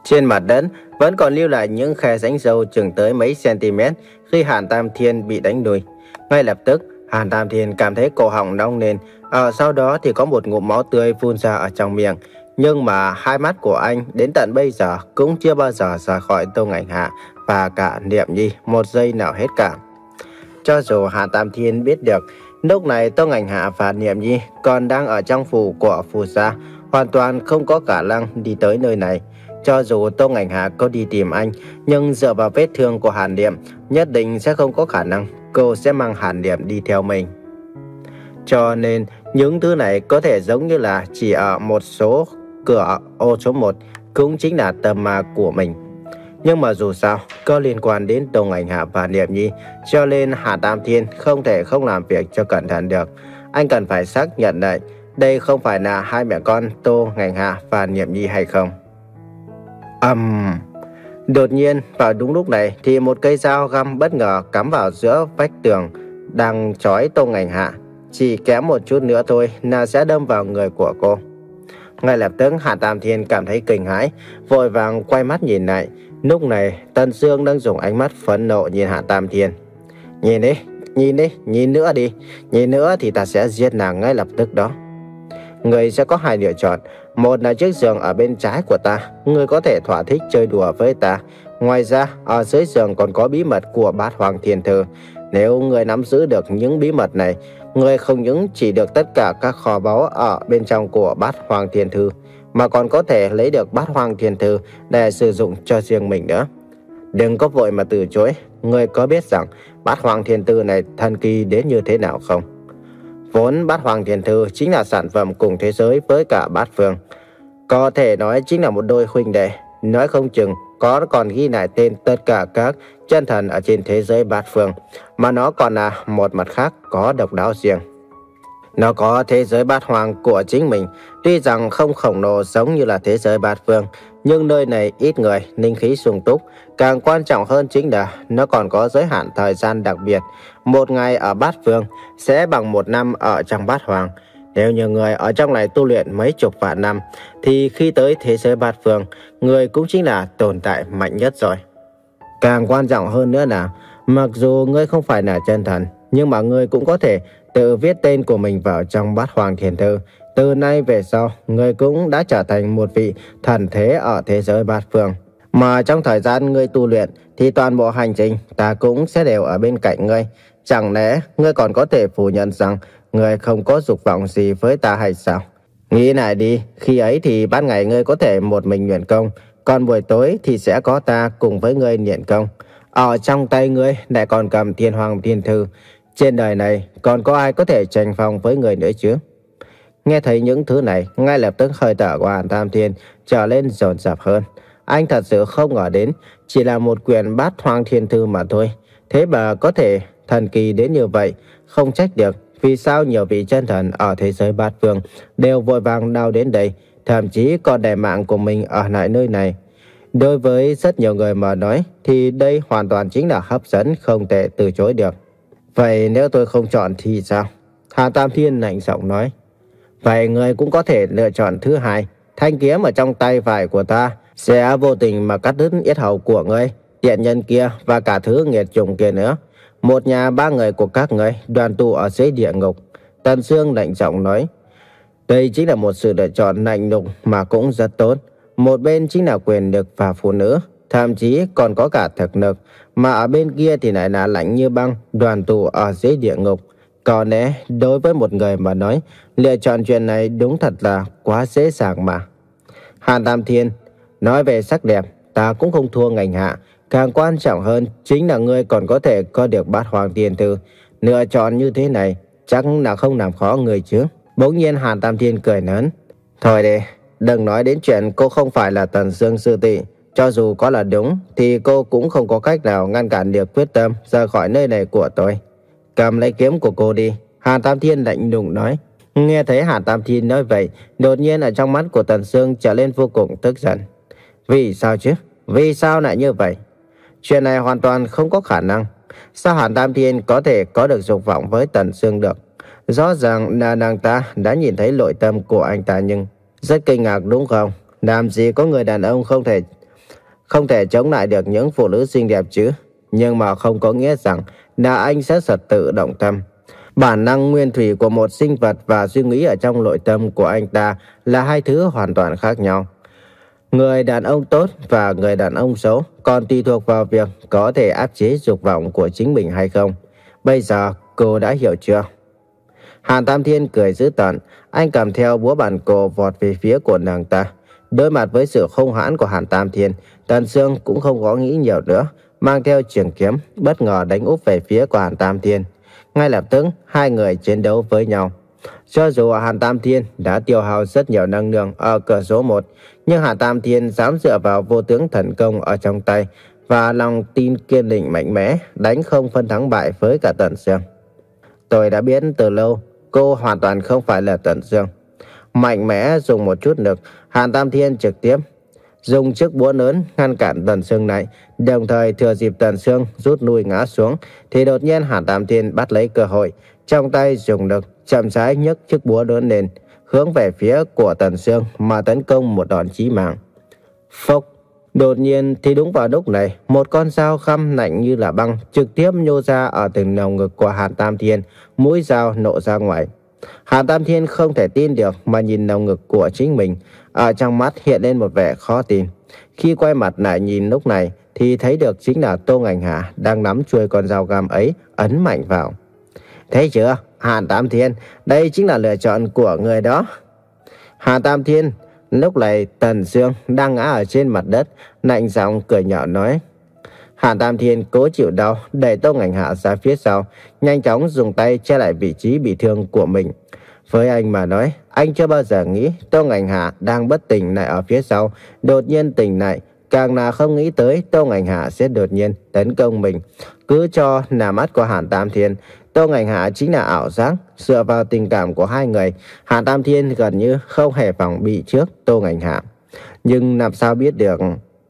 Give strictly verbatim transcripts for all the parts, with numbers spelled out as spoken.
Trên mặt đất vẫn còn lưu lại những khe rãnh sâu chừng tới mấy cm khi Hàn Tam Thiên bị đánh đuôi. Ngay lập tức, Hàn Tam Thiên cảm thấy cổ họng nóng lên, ở sau đó thì có một ngụm máu tươi phun ra ở trong miệng. Nhưng mà hai mắt của anh đến tận bây giờ cũng chưa bao giờ rời khỏi Tông Ảnh Hạ và cả Niệm Nhi một giây nào hết cả. Cho dù Hàn Tam Thiên biết được lúc này Tông Ảnh Hạ và Niệm Nhi còn đang ở trong phủ của phù sa, hoàn toàn không có khả năng đi tới nơi này. Cho dù Tông Ảnh Hạ có đi tìm anh, nhưng dựa vào vết thương của Hàn Niệm, nhất định sẽ không có khả năng cô sẽ mang Hàn Niệm đi theo mình. Cho nên những thứ này có thể giống như là chỉ ở một số cửa ô số một, cũng chính là tâm ma của mình. Nhưng mà dù sao, có liên quan đến Tông Ảnh Hạ và Niệm Nhi, cho nên Hàn Tam Thiên không thể không làm việc cho cẩn thận được. Anh cần phải xác nhận lại, đây không phải là hai mẹ con Tông Ảnh Hạ và Niệm Nhi hay không. Ầm! Um, đột nhiên, vào đúng lúc này thì một cây dao găm bất ngờ cắm vào giữa vách tường đang trói Tông Ảnh Hạ. Chỉ kém một chút nữa thôi là sẽ đâm vào người của cô. Ngay lập tức Hàn Tam Thiên cảm thấy kinh hãi, vội vàng quay mắt nhìn lại. Lúc này Tần Sương đang dùng ánh mắt phẫn nộ nhìn Hàn Tam Thiên. Nhìn đi, nhìn đi, nhìn nữa đi. Nhìn nữa thì ta sẽ giết nàng ngay lập tức đó. Người sẽ có hai lựa chọn. Một là chiếc giường ở bên trái của ta, người có thể thỏa thích chơi đùa với ta. Ngoài ra, ở dưới giường còn có bí mật của Bát Hoang Thiên Thư. Nếu người nắm giữ được những bí mật này, người không những chỉ được tất cả các kho báu ở bên trong của Bát Hoang Thiên Thư, mà còn có thể lấy được Bát Hoang Thiên Thư để sử dụng cho riêng mình nữa. Đừng có vội mà từ chối. Người có biết rằng Bát Hoang Thiên Thư này thần kỳ đến như thế nào không? Vốn Bát Hoang Thiên Thư chính là sản phẩm cùng thế giới với cả bát phương. Có thể nói chính là một đôi huynh đệ. Nói không chừng có còn ghi lại tên tất cả các chân thần ở trên thế giới bát phương, mà nó còn là một mặt khác có độc đáo riêng. Nó có thế giới bát hoang của chính mình, tuy rằng không khổng lồ giống như là thế giới bát phương, nhưng nơi này ít người, linh khí sung túc. Càng quan trọng hơn chính là nó còn có giới hạn thời gian đặc biệt. Một ngày ở bát phương sẽ bằng một năm ở trong bát hoang. Nếu như người ở trong này tu luyện mấy chục vạn năm, thì khi tới thế giới bát phương, người cũng chính là tồn tại mạnh nhất rồi. Càng quan trọng hơn nữa là, mặc dù ngươi không phải là chân thần, nhưng mà ngươi cũng có thể tự viết tên của mình vào trong Bát Hoang Thiên Thư. Từ nay về sau, ngươi cũng đã trở thành một vị thần thế ở thế giới bát phương. Mà trong thời gian ngươi tu luyện, thì toàn bộ hành trình ta cũng sẽ đều ở bên cạnh ngươi. Chẳng lẽ ngươi còn có thể phủ nhận rằng ngươi không có dục vọng gì với ta hay sao? Nghĩ lại đi, khi ấy thì ban ngày ngươi có thể một mình luyện công, còn buổi tối thì sẽ có ta cùng với ngươi luyện công. Ở trong tay ngươi lại còn cầm Thiên Hoàng Thiên Thư. Trên đời này còn có ai có thể tranh phong với ngươi nữa chứ? Nghe thấy những thứ này, ngay lập tức hơi thở của Hàn Tam Thiên trở lên dồn dập hơn. Anh thật sự không ngờ đến, chỉ là một quyển Bát Hoang Thiên Thư mà thôi, thế mà có thể thần kỳ đến như vậy. Không trách được vì sao nhiều vị chân thần ở thế giới bát phương đều vội vàng lao đến đây, thậm chí còn để mạng của mình ở lại nơi này. Đối với rất nhiều người mà nói thì đây hoàn toàn chính là hấp dẫn không thể từ chối được. Vậy nếu tôi không chọn thì sao? Hà Tam Thiên lạnh giọng nói. Vậy người cũng có thể lựa chọn thứ hai. Thanh kiếm ở trong tay phải của ta sẽ vô tình mà cắt đứt yết hầu của ngươi, tiện nhân kia và cả thứ nghiệt chủng kia nữa. Một nhà ba người của các ngươi đoàn tụ ở dưới địa ngục. Tần Sương lạnh giọng nói. Đây chính là một sự lựa chọn lạnh lùng mà cũng rất tốt. Một bên chính là quyền lực và phụ nữ, thậm chí còn có cả thực lực, mà ở bên kia thì lại là lạnh như băng, đoàn tụ ở dưới địa ngục. Có lẽ đối với một người mà nói, lựa chọn chuyện này đúng thật là quá dễ dàng mà. Hàn Tam Thiên, nói về sắc đẹp, ta cũng không thua ngành hạ. Càng quan trọng hơn chính là ngươi còn có thể có được Bát Hoang Thiên Thư. Lựa chọn như thế này chắc là không làm khó người chứ. Bỗng nhiên Hàn Tam Thiên cười lớn. Thôi đi, đừng nói đến chuyện cô không phải là Tần Sương sư tỷ. Cho dù có là đúng thì cô cũng không có cách nào ngăn cản được quyết tâm rời khỏi nơi này của tôi. Cầm lấy kiếm của cô đi. Hàn Tam Thiên lạnh lùng nói. Nghe thấy Hàn Tam Thiên nói vậy, đột nhiên ở trong mắt của Tần Sương trở lên vô cùng tức giận. Vì sao chứ? Vì sao lại như vậy? Chuyện này hoàn toàn không có khả năng. Sao Hàn Tam Thiên có thể có được dục vọng với Tần Sương được? Rõ ràng là nàng ta đã nhìn thấy nội tâm của anh ta, nhưng rất kinh ngạc đúng không? Làm gì có người đàn ông không thể không thể chống lại được những phụ nữ xinh đẹp chứ. Nhưng mà không có nghĩa rằng là anh sẽ thật tự động tâm. Bản năng nguyên thủy của một sinh vật và suy nghĩ ở trong nội tâm của anh ta là hai thứ hoàn toàn khác nhau. Người đàn ông tốt và người đàn ông xấu còn tùy thuộc vào việc có thể áp chế dục vọng của chính mình hay không. Bây giờ cô đã hiểu chưa? Hàn Tam Thiên cười dữ tợn, anh cầm theo búa bàn cổ vọt về phía của nàng ta. Đối mặt với sự hung hãn của Hàn Tam Thiên, Tần Sương cũng không có nghĩ nhiều nữa, mang theo trường kiếm bất ngờ đánh úp về phía của Hàn Tam Thiên. Ngay lập tức hai người chiến đấu với nhau. Cho dù Hàn Tam Thiên đã tiêu hao rất nhiều năng lượng ở cửa số một, nhưng Hàn Tam Thiên dám dựa vào vô tướng thần công ở trong tay và lòng tin kiên định mạnh mẽ, đánh không phân thắng bại với cả Tần Sương. Tôi đã biết từ lâu, cô hoàn toàn không phải là Tần Sương. Mạnh mẽ dùng một chút lực, Hàn Tam Thiên trực tiếp dùng chiếc búa lớn ngăn cản Tần Sương này, đồng thời thừa dịp Tần Sương rút lui ngã xuống, thì đột nhiên Hàn Tam Thiên bắt lấy cơ hội, trong tay dùng lực chậm rãi nhấc chiếc búa lớn lên, hướng về phía của Tần Sương mà tấn công một đòn chí mạng. Phốc! Đột nhiên thì đúng vào lúc này, một con dao khăm lạnh như là băng trực tiếp nhô ra ở từng lồng ngực của Hàn Tam Thiên, mũi dao nổ ra ngoài. Hàn Tam Thiên không thể tin được mà nhìn lồng ngực của chính mình, ở trong mắt hiện lên một vẻ khó tin. Khi quay mặt lại nhìn lúc này thì thấy được chính là Tô Ngành Hà đang nắm chuôi con dao găm ấy ấn mạnh vào. Thấy chưa, Hàn Tam Thiên, đây chính là lựa chọn của người đó. Hàn Tam Thiên, lúc này Tần Sương đang ngã ở trên mặt đất, lạnh giọng cười nhạo nói. Hàn Tam Thiên cố chịu đau, đẩy Tô Ngành Hạ ra phía sau, nhanh chóng dùng tay che lại vị trí bị thương của mình. Với anh mà nói, anh chưa bao giờ nghĩ Tô Ngành Hạ đang bất tỉnh lại ở phía sau, đột nhiên tỉnh lại, càng là không nghĩ tới Tô Ngành Hạ sẽ đột nhiên tấn công mình. Cứ cho là mắt của Hàn Tam Thiên, Tô Ngành Hạ chính là ảo giác. Dựa vào tình cảm của hai người, Hàn Tam Thiên gần như không hề phòng bị trước Tô Ngành Hạ. Nhưng làm sao biết được?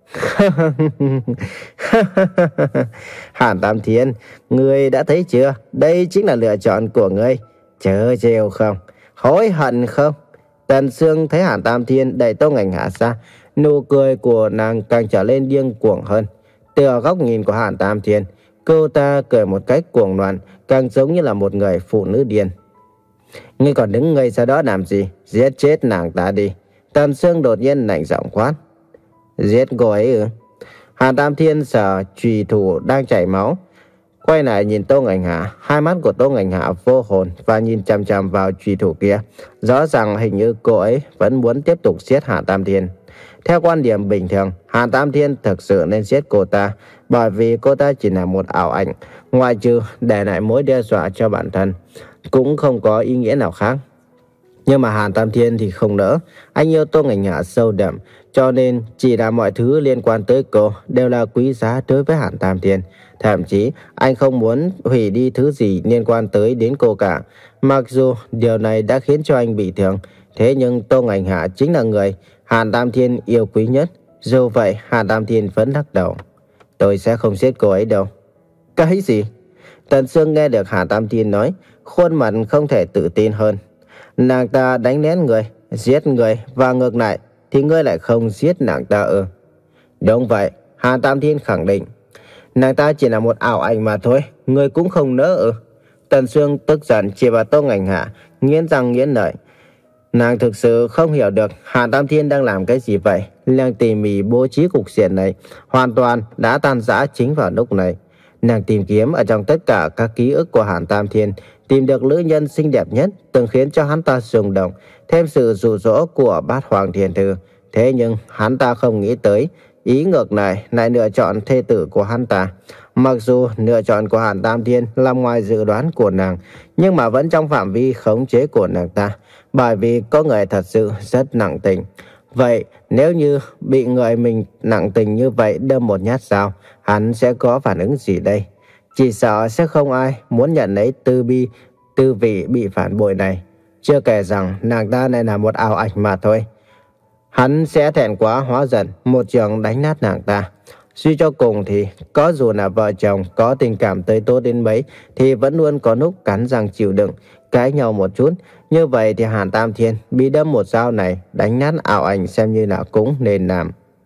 Hàn Tam Thiên, ngươi đã thấy chưa? Đây chính là lựa chọn của ngươi. Chớ trêu không? Hối hận không? Tần Sương thấy Hàn Tam Thiên đẩy Tô Ngành Hạ ra, nụ cười của nàng càng trở lên điên cuồng hơn. Từ góc nhìn của Hàn Tam Thiên, cô ta cười một cách cuồng loạn, càng giống như là một người phụ nữ điên. Ngươi còn đứng ngây ra đó làm gì? Giết chết nàng ta đi. Tần Sương đột nhiên lạnh giọng quát. Giết cô ấy ư? Hàn Tam Thiên sờ chùy thủ đang chảy máu, quay lại nhìn Tô Ngành Hạ. Hai mắt của Tô Ngành Hạ vô hồn và nhìn chằm chằm vào chùy thủ kia. Rõ ràng hình như cô ấy vẫn muốn tiếp tục giết Hàn Tam Thiên. Theo quan điểm bình thường, Hàn Tam Thiên thực sự nên giết cô ta, bởi vì cô ta chỉ là một ảo ảnh, ngoại trừ để lại mối đe dọa cho bản thân, cũng không có ý nghĩa nào khác. Nhưng mà Hàn Tam Thiên thì không nỡ. Anh yêu Tô Ngành Hạ sâu đậm, cho nên chỉ là mọi thứ liên quan tới cô đều là quý giá đối với Hàn Tam Thiên. Thậm chí anh không muốn hủy đi thứ gì liên quan tới đến cô cả. Mặc dù điều này đã khiến cho anh bị thương, thế nhưng Tô Ngành Hạ chính là người Hàn Tam Thiên yêu quý nhất. Dù vậy Hàn Tam Thiên vẫn lắc đầu. Tôi sẽ không giết cô ấy đâu. Cái gì? Tần Sương nghe được Hàn Tam Thiên nói, khuôn mặt không thể tự tin hơn. Nàng ta đánh lén người, giết người, và ngược lại thì ngươi lại không giết nàng ta ư? Đúng vậy, Hàn Tam Thiên khẳng định. Nàng ta chỉ là một ảo ảnh mà thôi, ngươi cũng không nỡ ư? Tần Sương tức giận chỉ vào Tô Ngành Hạ, nghiến răng nghiến lợi. Nàng thực sự không hiểu được Hàn Tam Thiên đang làm cái gì vậy. Nàng tỉ mỉ bố trí cục diện này hoàn toàn đã tan rã chính vào lúc này. Nàng tìm kiếm ở trong tất cả các ký ức của Hàn Tam Thiên, tìm được nữ nhân xinh đẹp nhất từng khiến cho hắn ta rung động, thêm sự dụ dỗ của Bát Hoàng Thiên Thư. Thế nhưng hắn ta không nghĩ tới ý ngược lại lại lựa chọn thê tử của hắn ta. Mặc dù lựa chọn của Hàn Tam Thiên nằm ngoài dự đoán của nàng, nhưng mà vẫn trong phạm vi khống chế của nàng ta, bởi vì có người thật sự rất nặng tình. Vậy nếu như bị người mình nặng tình như vậy đâm một nhát dao, hắn sẽ có phản ứng gì đây? Chỉ sợ sẽ không ai muốn nhận lấy tư bi, tư vị bị phản bội này. Chưa kể rằng nàng ta này là một ảo ảnh mà thôi. Hắn sẽ thẹn quá hóa giận, một trường đánh nát nàng ta. Suy cho cùng thì có dù là vợ chồng có tình cảm tới tốt đến mấy thì vẫn luôn có lúc cắn răng chịu đựng, cãi nhau một chút. Như vậy thì Hàn Tam Thiên bị đâm một dao này đánh nát ảo ảnh xem như là cũng nên làm.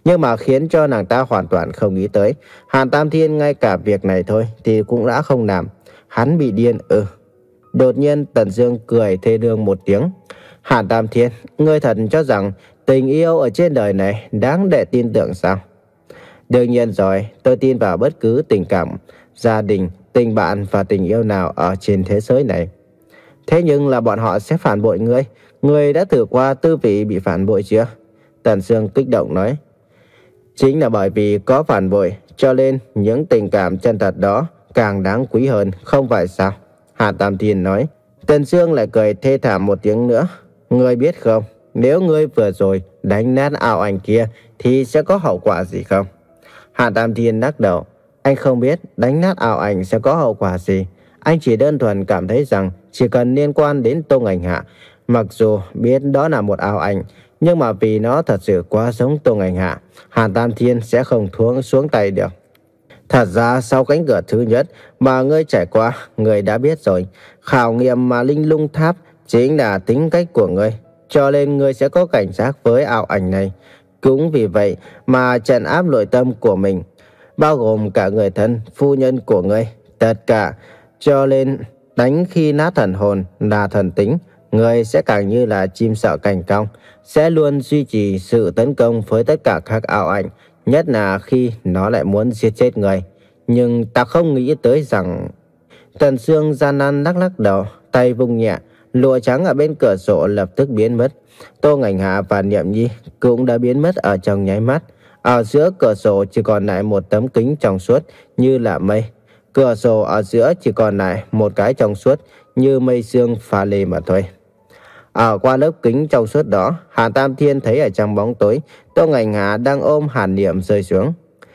Nhưng mà khiến cho nàng ta hoàn toàn không nghĩ tới, Hàn Tam Thiên ngay cả việc này thôi thì cũng đã không làm. Hắn bị điên ư? Đột nhiên Tần Dương cười thê lương một tiếng. Hàn Tam Thiên, ngươi thật cho rằng tình yêu ở trên đời này đáng để tin tưởng sao? Đương nhiên rồi, tôi tin vào bất cứ tình cảm, gia đình, tình bạn và tình yêu nào ở trên thế giới này. Thế nhưng là bọn họ sẽ phản bội ngươi. Ngươi đã thử qua tư vị bị phản bội chưa? Tần Dương kích động nói. Chính là bởi vì có phản bội, cho nên những tình cảm chân thật đó càng đáng quý hơn, không phải sao? Hàn Tam Thiên nói. Tần Dương lại cười thê thảm một tiếng nữa. Ngươi biết không, nếu ngươi vừa rồi đánh nát ảo ảnh kia thì sẽ có hậu quả gì không? Hàn Tam Thiên lắc đầu. Anh không biết đánh nát ảo ảnh sẽ có hậu quả gì. Anh chỉ đơn thuần cảm thấy rằng chỉ cần liên quan đến Tô Ngành Hạ, mặc dù biết đó là một ảo ảnh, nhưng mà vì nó thật sự quá giống Tô Ngành Hạ, Hàn Tam Thiên sẽ không thuống xuống tay được. Thật ra sau cánh cửa thứ nhất mà ngươi trải qua, ngươi đã biết rồi. Khảo nghiệm mà Linh Lung Tháp chính là tính cách của ngươi, cho nên ngươi sẽ có cảnh giác với ảo ảnh này. Cũng vì vậy mà trấn áp nội tâm của mình, bao gồm cả người thân, phu nhân của ngươi, tất cả. Cho nên đánh khi nát thần hồn là thần tính, ngươi sẽ càng như là chim sợ cành cong, sẽ luôn duy trì sự tấn công với tất cả các ảo ảnh, nhất là khi nó lại muốn giết chết người. Nhưng ta không nghĩ tới rằng... Tần Dương gian nan lắc lắc đầu, tay vung nhẹ, lụa trắng ở bên cửa sổ lập tức biến mất. Tô Ngành Hạ và Niệm Nhi cũng đã biến mất ở trong nháy mắt. Ở giữa cửa sổ chỉ còn lại một tấm kính trong suốt như là mây. Cửa sổ ở giữa chỉ còn lại một cái trong suốt như mây sương pha lê mà thôi. Ở qua lớp kính trong suốt đó, Hàn Tam Thiên thấy ở trong bóng tối, Tô Ngành Hạ đang ôm Hàn Niệm rơi xuống.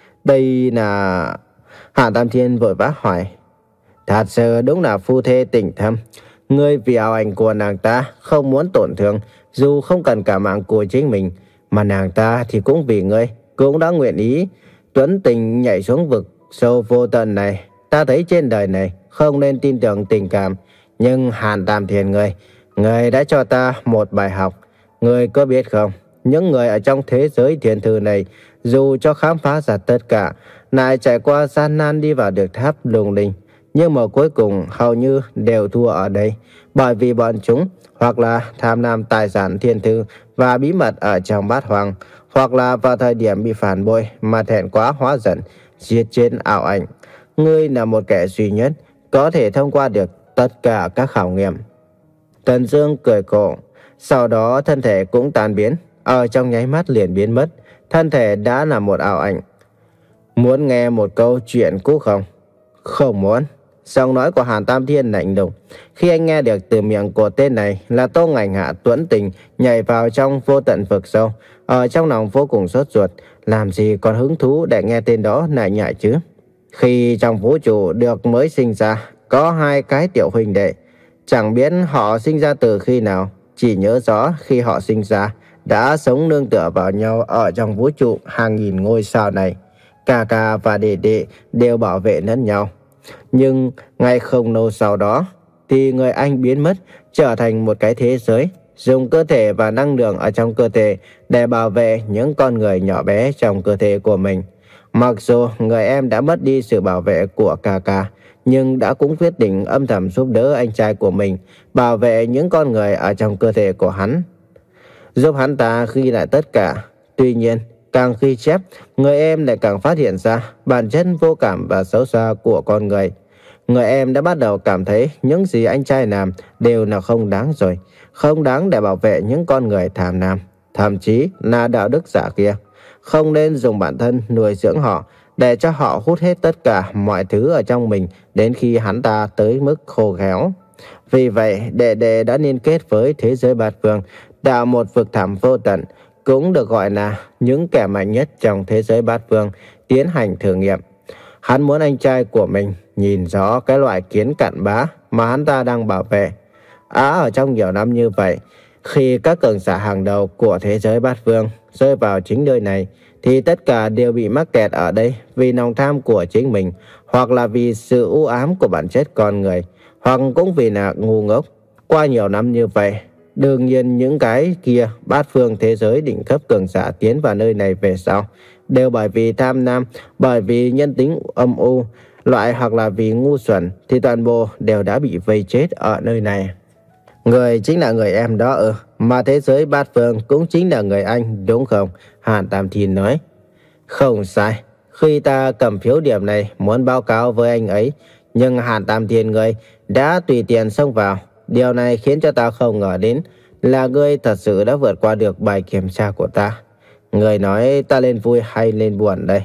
Đây là... Hàn Tam Thiên vội vã hỏi. Thật sự đúng là phu thê tình thâm. Ngươi vì ảo ảnh của nàng ta không muốn tổn thương, dù không cần cả mạng của chính mình, mà nàng ta thì cũng vì ngươi, cũng đã nguyện ý tuấn tình nhảy xuống vực sâu vô tận này. Ta thấy trên đời này không nên tin tưởng tình cảm, nhưng Hàn Tam Thiên ngươi, ngươi đã cho ta một bài học. Ngươi có biết không, những người ở trong thế giới thiên thư này, dù cho khám phá ra tất cả, lại trải qua gian nan đi vào được tháp lung linh, nhưng mà cuối cùng hầu như đều thua ở đây, bởi vì bọn chúng hoặc là tham lam tài sản thiên thư và bí mật ở trong bát hoàng, hoặc là vào thời điểm bị phản bội mà thẹn quá hóa giận, giết chết ảo ảnh. Ngươi là một kẻ duy nhất có thể thông qua được tất cả các khảo nghiệm. Tần Dương cười khổ, sau đó thân thể cũng tan biến, ở trong nháy mắt liền biến mất, thân thể đã là một ảo ảnh. Muốn nghe một câu chuyện cũ không? Không muốn. Giọng nói của Hàn Tam Thiên lạnh lùng. Khi anh nghe được từ miệng của tên này là Tô Ngành Hạ tuấn tình nhảy vào trong vô tận vực sâu, ở trong lòng vô cùng sốt ruột, làm gì còn hứng thú để nghe tên đó lại nhảy chứ? Khi trong vũ trụ được mới sinh ra, có hai cái tiểu huynh đệ, chẳng biết họ sinh ra từ khi nào, chỉ nhớ rõ khi họ sinh ra đã sống nương tựa vào nhau ở trong vũ trụ hàng nghìn ngôi sao này. Ca ca và đệ đệ đều bảo vệ lẫn nhau. Nhưng ngay không lâu sau đó thì người anh biến mất, trở thành một cái thế giới, dùng cơ thể và năng lượng ở trong cơ thể để bảo vệ những con người nhỏ bé trong cơ thể của mình. Mặc dù người em đã mất đi sự bảo vệ của ca ca, nhưng đã cũng quyết định âm thầm giúp đỡ anh trai của mình bảo vệ những con người ở trong cơ thể của hắn, giúp hắn ta ghi lại tất cả. Tuy nhiên, càng ghi chép, người em lại càng phát hiện ra bản chất vô cảm và xấu xa của con người. Người em đã bắt đầu cảm thấy những gì anh trai làm đều là không đáng rồi, không đáng để bảo vệ những con người tham lam, thậm chí là đạo đức giả kia. Không nên dùng bản thân nuôi dưỡng họ, để cho họ hút hết tất cả mọi thứ ở trong mình đến khi hắn ta tới mức khô khéo. Vì vậy, đệ đệ đã liên kết với thế giới bát phương, tạo một vực thẳm vô tận, cũng được gọi là những kẻ mạnh nhất trong thế giới bát phương, tiến hành thử nghiệm. Hắn muốn anh trai của mình nhìn rõ cái loại kiến cặn bã mà hắn ta đang bảo vệ. Á ở trong nhiều năm như vậy, khi các cường giả hàng đầu của thế giới bát phương rơi vào chính nơi này, thì tất cả đều bị mắc kẹt ở đây vì lòng tham của chính mình, hoặc là vì sự u ám của bản chất con người, hoặc cũng vì là ngu ngốc. Qua nhiều năm như vậy, Đương nhiên những cái kia bát phương thế giới đỉnh cấp cường giả tiến vào nơi này về sau đều bởi vì tham lam, bởi vì nhân tính âm u, loại hoặc là vì ngu xuẩn thì toàn bộ đều đã bị vây chết ở nơi này. Người chính là người em đó ư? Mà thế giới bát phương cũng chính là người anh đúng không? Hàn Tam Thiên nói. Không sai. Khi ta cầm phiếu điểm này muốn báo cáo với anh ấy, nhưng Hàn Tam Thiên người đã tùy tiện xông vào. Điều này khiến cho ta không ngờ đến là ngươi thật sự đã vượt qua được bài kiểm tra của ta. Người nói ta lên vui hay lên buồn đây?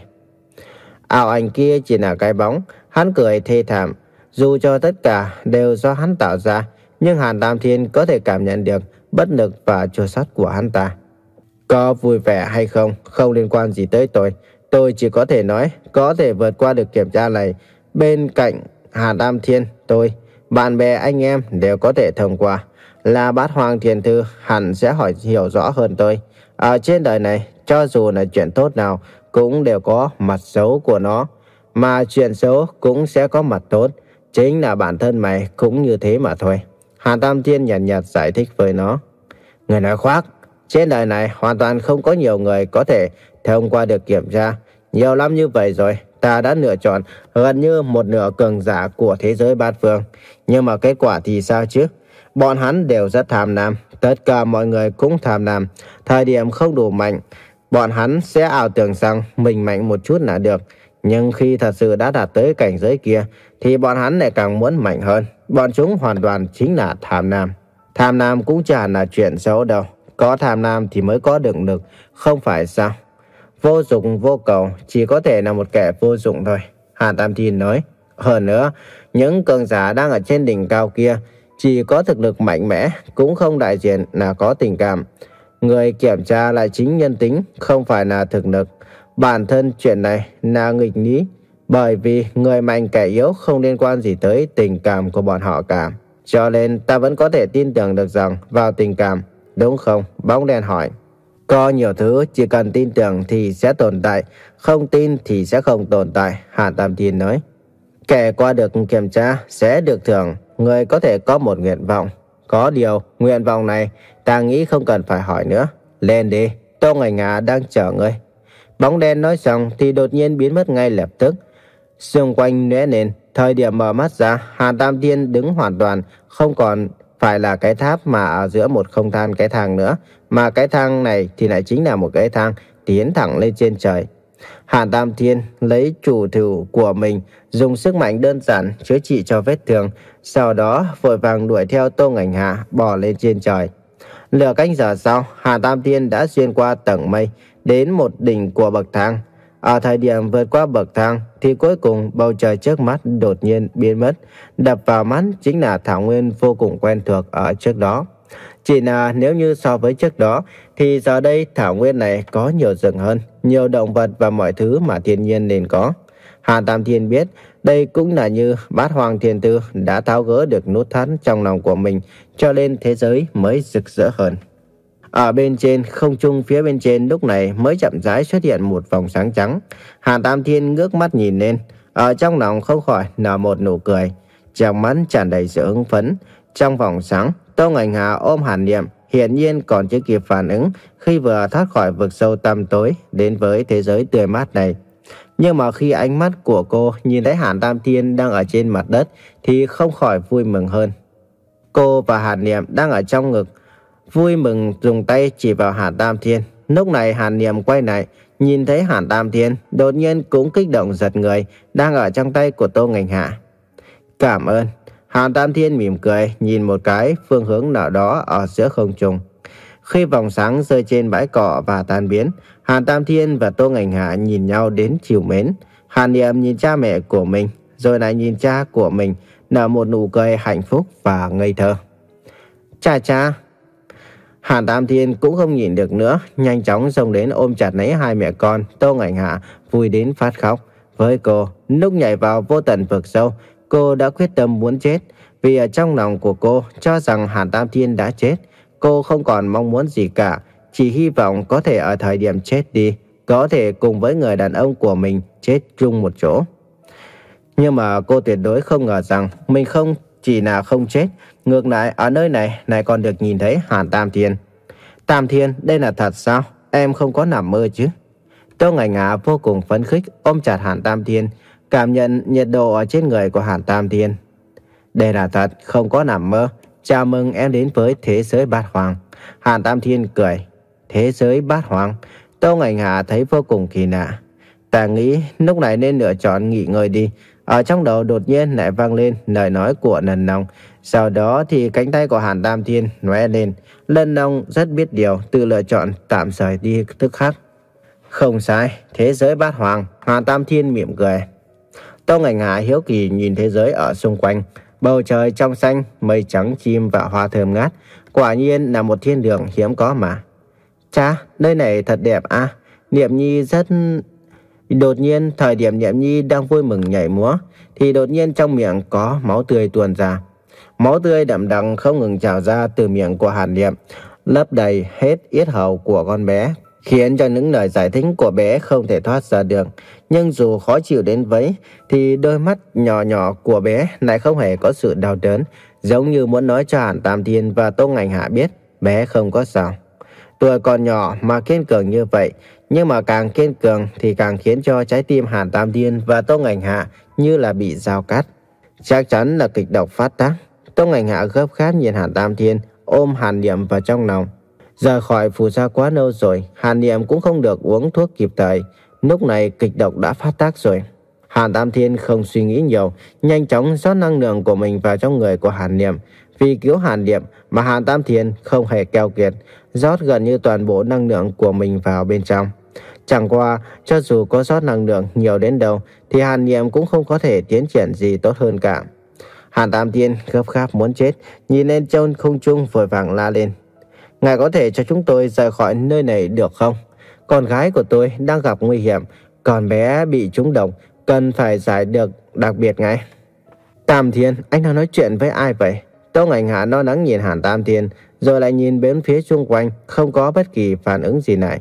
Ảo ảnh kia chỉ là cái bóng, hắn cười thê thảm. Dù cho tất cả đều do hắn tạo ra, nhưng Hàn Tam Thiên có thể cảm nhận được bất lực và chua xót của hắn ta. Có vui vẻ hay không, không liên quan gì tới tôi. Tôi chỉ có thể nói, có thể vượt qua được kiểm tra này. Bên cạnh Hàn Tam Thiên, tôi, bạn bè anh em đều có thể thông qua. Là Bát Hoang Thiền Thư hẳn sẽ hỏi hiểu rõ hơn tôi. Ở trên đời này, cho dù là chuyện tốt nào, cũng đều có mặt xấu của nó. Mà chuyện xấu cũng sẽ có mặt tốt. Chính là bản thân mày cũng như thế mà thôi. Hàn Tam Thiên nhàn nhạt, nhạt giải thích với nó. Người nói khoác, trên đời này hoàn toàn không có nhiều người có thể thông qua được kiểm tra. Nhiều lắm như vậy rồi, ta đã lựa chọn gần như một nửa cường giả của thế giới bát phương. Nhưng mà kết quả thì sao chứ? Bọn hắn đều rất tham lam, tất cả mọi người cũng tham lam. Thời điểm không đủ mạnh, bọn hắn sẽ ảo tưởng rằng mình mạnh một chút là được. Nhưng khi thật sự đã đạt tới cảnh giới kia, thì bọn hắn lại càng muốn mạnh hơn. Bọn chúng hoàn toàn chính là tham lam. Tham lam cũng chẳng là chuyện xấu đâu. Có tham lam thì mới có động lực, không phải sao? Vô dụng vô cầu, chỉ có thể là một kẻ vô dụng thôi. Hàn Tam Thiên nói. Hơn nữa, những cường giả đang ở trên đỉnh cao kia, chỉ có thực lực mạnh mẽ, cũng không đại diện là có tình cảm. Người kiểm tra lại chính nhân tính, không phải là thực lực. Bản thân chuyện này là nghịch lý, bởi vì người mạnh kẻ yếu không liên quan gì tới tình cảm của bọn họ cả. Cho nên ta vẫn có thể tin tưởng được rằng vào tình cảm, đúng không? Bóng đen hỏi. Có nhiều thứ chỉ cần tin tưởng thì sẽ tồn tại, không tin thì sẽ không tồn tại, Hàn Tam Thiên nói. Kẻ qua được kiểm tra sẽ được thưởng, người có thể có một nguyện vọng. Có điều, nguyện vọng này ta nghĩ không cần phải hỏi nữa. Lên đi, Tô Ngải Ngà đang chờ ngươi. Bóng đen nói xong thì đột nhiên biến mất ngay lập tức. Xung quanh lóe lên, thời điểm mở mắt ra, Hàn Tam Thiên đứng hoàn toàn, không còn phải là cái tháp mà ở giữa một không gian cái thang nữa, mà cái thang này thì lại chính là một cái thang tiến thẳng lên trên trời. Hàn Tam Thiên lấy chủ thủ của mình, dùng sức mạnh đơn giản chữa trị cho vết thương, sau đó vội vàng đuổi theo Tô Ngải Hà bò lên trên trời. Nửa canh giờ sau, Hàn Tam Thiên đã xuyên qua tầng mây, đến một đỉnh của bậc thang. Ở thời điểm vượt qua bậc thang thì cuối cùng bầu trời trước mắt đột nhiên biến mất. Đập vào mắt chính là thảo nguyên vô cùng quen thuộc ở trước đó. Chỉ là nếu như so với trước đó thì giờ đây thảo nguyên này có nhiều rừng hơn, nhiều động vật và mọi thứ mà thiên nhiên nên có. Hàn Tam Thiên biết đây cũng là như Bát Hoang Thiên Thư đã tháo gỡ được nút thắt trong lòng của mình, cho nên thế giới mới rực rỡ hơn. Ở bên trên không trung phía bên trên lúc này mới chậm rãi xuất hiện một vòng sáng trắng. Hàn Tam Thiên ngước mắt nhìn lên, ở trong lòng không khỏi nở một nụ cười, trong mắt tràn đầy sự hưng phấn. Trong vòng sáng, Tô Ngải Hà ôm Hàn Niệm, hiển nhiên còn chưa kịp phản ứng khi vừa thoát khỏi vực sâu tăm tối đến với thế giới tươi mát này. Nhưng mà khi ánh mắt của cô nhìn thấy Hàn Tam Thiên đang ở trên mặt đất thì không khỏi vui mừng hơn. Cô và Hàn Niệm đang ở trong ngực, vui mừng dùng tay chỉ vào Hàn Tam Thiên. Lúc này Hàn Niệm quay lại, nhìn thấy Hàn Tam Thiên, đột nhiên cũng kích động giật người đang ở trong tay của Tô Ngải Hà. Cảm ơn. Hàn Tam Thiên mỉm cười, nhìn một cái phương hướng nào đó ở giữa không trung. Khi vòng sáng rơi trên bãi cỏ và tan biến, Hàn Tam Thiên và Tô Ngải Hà nhìn nhau đến trìu mến. Hàn Niệm nhìn cha mẹ của mình, rồi lại nhìn cha của mình, nở một nụ cười hạnh phúc và ngây thơ. Cha cha. Hàn Tam Thiên cũng không nhìn được nữa, nhanh chóng xông đến ôm chặt lấy hai mẹ con. Tô Ngải Hà vui đến phát khóc. Với cô, lúc nhảy vào vô tận vực sâu, cô đã quyết tâm muốn chết, vì ở trong lòng của cô cho rằng Hàn Tam Thiên đã chết. Cô không còn mong muốn gì cả, chỉ hy vọng có thể ở thời điểm chết đi, có thể cùng với người đàn ông của mình chết chung một chỗ. Nhưng mà cô tuyệt đối không ngờ rằng mình không chỉ là không chết, ngược lại ở nơi này lại còn được nhìn thấy Hàn Tam Thiên. Tam Thiên, đây là thật sao? Em không có nằm mơ chứ? Tô Ngải Ngạ vô cùng phấn khích ôm chặt Hàn Tam Thiên, cảm nhận nhiệt độ ở trên người của Hàn Tam Thiên. Đây là thật, không có nằm mơ. Chào mừng em đến với thế giới bát hoàng. Hàn Tam Thiên cười. Thế giới bát hoàng? Tô Ngải Ngạ thấy vô cùng kỳ lạ. Ta nghĩ lúc này nên lựa chọn nghỉ ngơi đi. Ở trong đầu đột nhiên lại vang lên lời nói của Lân Long. Sau đó thì cánh tay của Hàn Tam Thiên lóe lên. Lân Long rất biết điều, tự lựa chọn tạm rời đi thức khác. Không sai, thế giới bát hoàng. Hàn Tam Thiên mỉm cười. Tô Ngải Ngạ hiếu kỳ nhìn thế giới ở xung quanh. Bầu trời trong xanh, mây trắng, chim và hoa thơm ngát. Quả nhiên là một thiên đường hiếm có mà. Cha, nơi này thật đẹp à? Niệm Nhi rất... Đột nhiên, thời điểm Niệm Nhi đang vui mừng nhảy múa, thì đột nhiên trong miệng có máu tươi tuôn ra. Máu tươi đậm đặc không ngừng trào ra từ miệng của Hàn Niệm, lấp đầy hết yết hầu của con bé, khiến cho những lời giải thích của bé không thể thoát ra được. Nhưng dù khó chịu đến vậy, thì đôi mắt nhỏ nhỏ của bé lại không hề có sự đau đớn, giống như muốn nói cho Hàn Tam Thiên và Tô Ngải Hạ biết bé không có sao. Tuổi còn nhỏ mà kiên cường như vậy, nhưng mà càng kiên cường thì càng khiến cho trái tim Hàn Tam Thiên và Tô Ngải Hạ như là bị dao cắt. Chắc chắn là kịch độc phát tác. Tô Ngải Hạ gấp gáp nhìn Hàn Tam Thiên, ôm Hàn Niệm vào trong lòng. Rời khỏi phù sa quá lâu rồi, Hàn Niệm cũng không được uống thuốc kịp thời. Lúc này kịch độc đã phát tác rồi. Hàn Tam Thiên không suy nghĩ nhiều, nhanh chóng rót năng lượng của mình vào trong người của Hàn Niệm. Vì cứu Hàn Niệm mà Hàn Tam Thiên không hề keo kiệt, rót gần như toàn bộ năng lượng của mình vào bên trong. Chẳng qua, cho dù có rót năng lượng nhiều đến đâu, thì Hàn Niệm cũng không có thể tiến triển gì tốt hơn cả. Hàn Tam Thiên gấp gáp muốn chết, nhìn lên trên không trung vội vàng la lên. Ngài có thể cho chúng tôi rời khỏi nơi này được không? Con gái của tôi đang gặp nguy hiểm, còn bé bị trúng độc, cần phải giải được đặc biệt ngay. Tam Thiên, anh đang nói chuyện với ai vậy? Tô Ngải Hạ lo lắng nhìn Hàn Tam Thiên, rồi lại nhìn bên phía xung quanh, không có bất kỳ phản ứng gì này.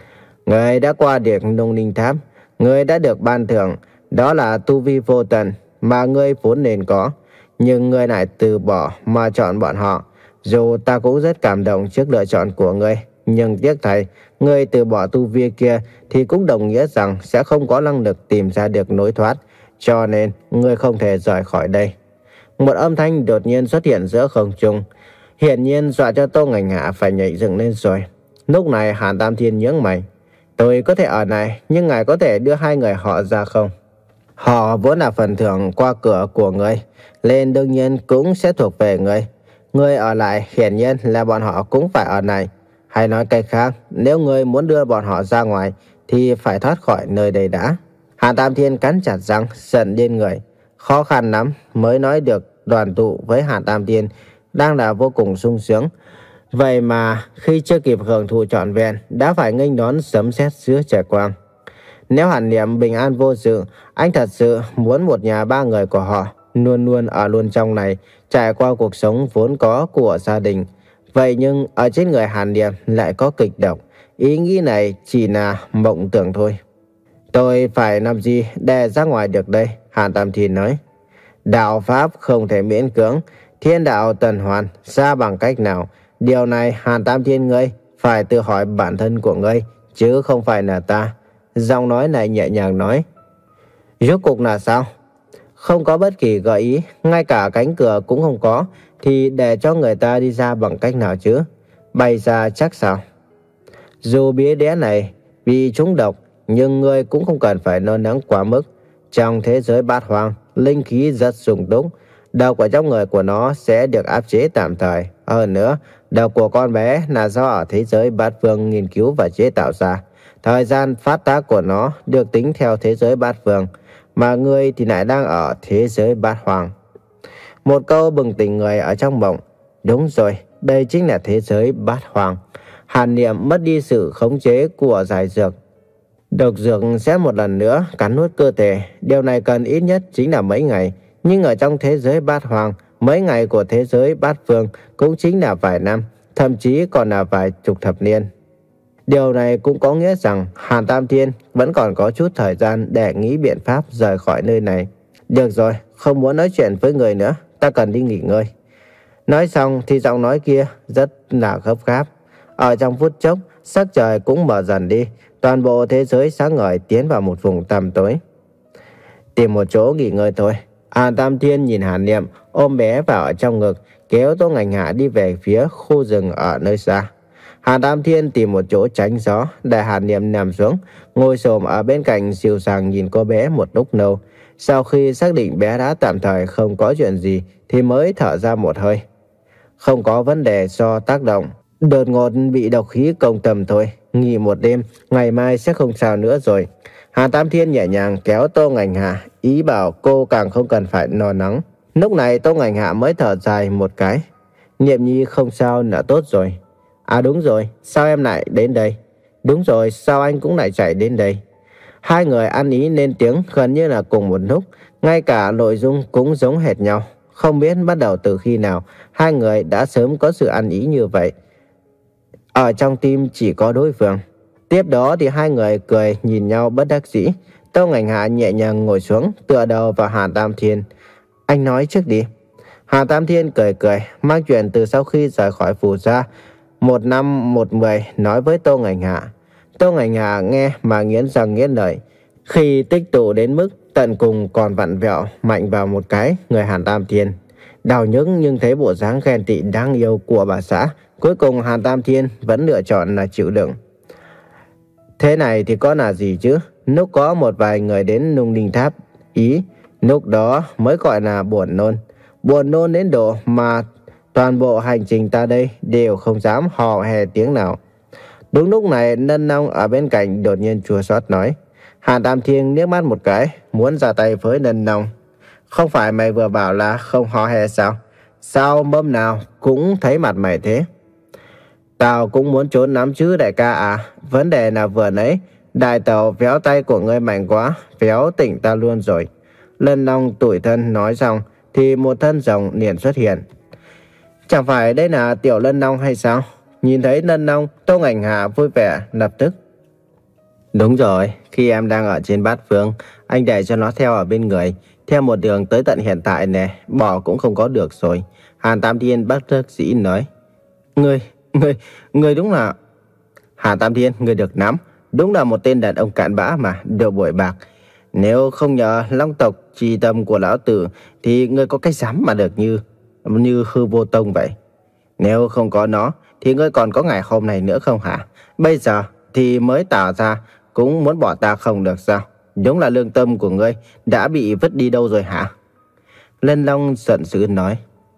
Người đã qua được Nông Ninh Tháp, người đã được ban thưởng, đó là tu vi vô tận mà ngươi vốn nên có, nhưng ngươi lại từ bỏ mà chọn bọn họ. Dù ta cũng rất cảm động trước lựa chọn của ngươi, nhưng tiếc thay, ngươi từ bỏ tu vi kia thì cũng đồng nghĩa rằng sẽ không có năng lực tìm ra được lối thoát, cho nên ngươi không thể rời khỏi đây. Một âm thanh đột nhiên xuất hiện giữa không trung, hiển nhiên dọa cho Tô Ngải Hạ phải nhảy dựng lên rồi. Lúc này Hàn Tam Thiên nhướng mày. Tôi có thể ở này, nhưng ngài có thể đưa hai người họ ra không? Họ vốn là phần thưởng qua cửa của ngươi, nên đương nhiên cũng sẽ thuộc về ngươi. Ngươi ở lại hiển nhiên là bọn họ cũng phải ở này. Hay nói cách khác, nếu ngươi muốn đưa bọn họ ra ngoài thì phải thoát khỏi nơi đây đã. Hàn Tam Thiên cắn chặt răng, giận điên người. Khó khăn lắm mới nói được đoàn tụ với Hàn Tam Thiên, đang là vô cùng sung sướng. Vậy mà khi chưa kịp hưởng thụ trọn vẹn đã phải nghênh đón sấm sét giữa trời quang. Nếu Hàn Niệm bình an vô sự, anh thật sự muốn một nhà ba người của họ luôn luôn ở luôn trong này, trải qua cuộc sống vốn có của gia đình. Vậy nhưng ở trên người Hàn Niệm lại có kịch độc. Ý nghĩ này chỉ là mộng tưởng thôi. Tôi phải làm gì để ra ngoài được đây? Hàn Tam Thiên nói. Đạo Pháp không thể miễn cưỡng, thiên đạo tuần hoàn ra bằng cách nào? Điều này Hàn Tam Thiên ngươi phải tự hỏi bản thân của ngươi, chứ không phải là ta. Giọng nói này nhẹ nhàng nói. Rốt cuộc là sao? Không có bất kỳ gợi ý, ngay cả cánh cửa cũng không có, thì để cho người ta đi ra bằng cách nào chứ? Bay ra chắc sao? Dù bé đé này bị trúng độc, nhưng ngươi cũng không cần phải lo lắng quá mức. Trong thế giới bát hoang, linh khí rất sung túc, độc ở trong người của nó sẽ được áp chế tạm thời. Hơn nữa, độc của con bé là do ở thế giới bát phương nghiên cứu và chế tạo ra. Thời gian phát tác của nó được tính theo thế giới bát phương, mà ngươi thì lại đang ở thế giới bát hoang. Một câu bừng tỉnh người ở trong mộng. Đúng rồi, đây chính là thế giới bát hoang. Hàn Niệm mất đi sự khống chế của giải dược. Độc dược sẽ một lần nữa cắn nuốt cơ thể. Điều này cần ít nhất chính là mấy ngày. Nhưng ở trong thế giới bát hoang, mấy ngày của thế giới bát phương cũng chính là vài năm, thậm chí còn là vài chục thập niên. Điều này cũng có nghĩa rằng Hàn Tam Thiên vẫn còn có chút thời gian để nghĩ biện pháp rời khỏi nơi này. Được rồi, không muốn nói chuyện với người nữa, ta cần đi nghỉ ngơi. Nói xong thì giọng nói kia rất là gấp gáp. Ở trong phút chốc, sắc trời cũng mở dần đi, toàn bộ thế giới sáng ngời tiến vào một vùng tăm tối. Tìm một chỗ nghỉ ngơi thôi. Hàn Tam Thiên nhìn Hàn Niệm ôm bé vào ở trong ngực, kéo Tô Ngành Hạ đi về phía khu rừng ở nơi xa. Hàn Tam Thiên tìm một chỗ tránh gió, để Hàn Niệm nằm xuống, ngồi xổm ở bên cạnh dịu dàng nhìn cô bé một lúc lâu. Sau khi xác định bé đã tạm thời không có chuyện gì thì mới thở ra một hơi. Không có vấn đề do tác động, đột ngột bị độc khí công tâm thôi. Nghỉ một đêm, ngày mai sẽ không sao nữa rồi. Hàn Tam Thiên nhẹ nhàng kéo Tô Ngành Hạ, ý bảo cô càng không cần phải lo lắng. Lúc này Tô Ngành Hạ mới thở dài một cái. Niệm nhi không sao là tốt rồi. À đúng rồi, sao em lại đến đây? Đúng rồi, sao anh cũng lại chạy đến đây? Hai người ăn ý lên tiếng gần như là cùng một lúc, ngay cả nội dung cũng giống hệt nhau. Không biết bắt đầu từ khi nào, hai người đã sớm có sự ăn ý như vậy. Ở trong tim chỉ có đối phương. Tiếp đó thì hai người cười nhìn nhau bất đắc dĩ. Tô Ngành Hạ nhẹ nhàng ngồi xuống, tựa đầu vào Hàn Tam Thiên. Anh nói trước đi. Hàn Tam Thiên cười cười, mang chuyện từ sau khi rời khỏi phủ ra một năm một mười nói với Tô Ngành Hạ. Tô Ngành Hạ nghe mà nghiến răng nghiến lợi. Khi tích tụ đến mức tận cùng còn vặn vẹo mạnh vào một cái người Hàn Tam Thiên. Đau nhức nhưng thấy bộ dáng ghen tị đáng yêu của bà xã. Cuối cùng Hàn Tam Thiên vẫn lựa chọn là chịu đựng. Thế này thì có là gì chứ? Lúc có một vài người đến Nung Ninh Tháp ý, lúc đó mới gọi là buồn nôn. Buồn nôn đến độ mà toàn bộ hành trình ta đây đều không dám hò hè tiếng nào. Đúng lúc này Nân Nông ở bên cạnh đột nhiên chua xót nói. Hàn Tam Thiên liếc mắt một cái, muốn ra tay với Nân Nông. Không phải mày vừa bảo là không hò hè sao? Sao mâm nào cũng thấy mặt mày thế? Tao cũng muốn trốn lắm chứ đại ca à. Vấn đề là vừa nãy đại tàu véo tay của ngươi mạnh quá, véo tỉnh ta luôn rồi. Lân Long tủi thân nói xong thì một thân rồng liền xuất hiện. Chẳng phải đây là tiểu Lân Long hay sao? Nhìn thấy Lân Long, Tô Ngành Hạ vui vẻ lập tức. Đúng rồi, khi em đang ở trên bát phương, anh để cho nó theo ở bên người. Theo một đường tới tận hiện tại nè, bỏ cũng không có được rồi. Hàn Tam Thiên bất đắc dĩ nói. Ngươi, ngươi, ngươi đúng là... Hàn Tam Thiên, ngươi được nắm. Đúng là một tên đàn ông cạn bã mà, đều bội bạc. Nếu không nhờ long tộc trì tâm của lão tử, thì ngươi có cách dám mà được như... như hư vô tông vậy. Nếu không có nó, thì ngươi còn có ngày hôm này nữa không hả? Bây giờ thì mới tỏ ra, cũng muốn bỏ ta không được sao? Đúng là lương tâm của ngươi đã bị vứt đi đâu rồi hả? Lân Long giận dữ nói.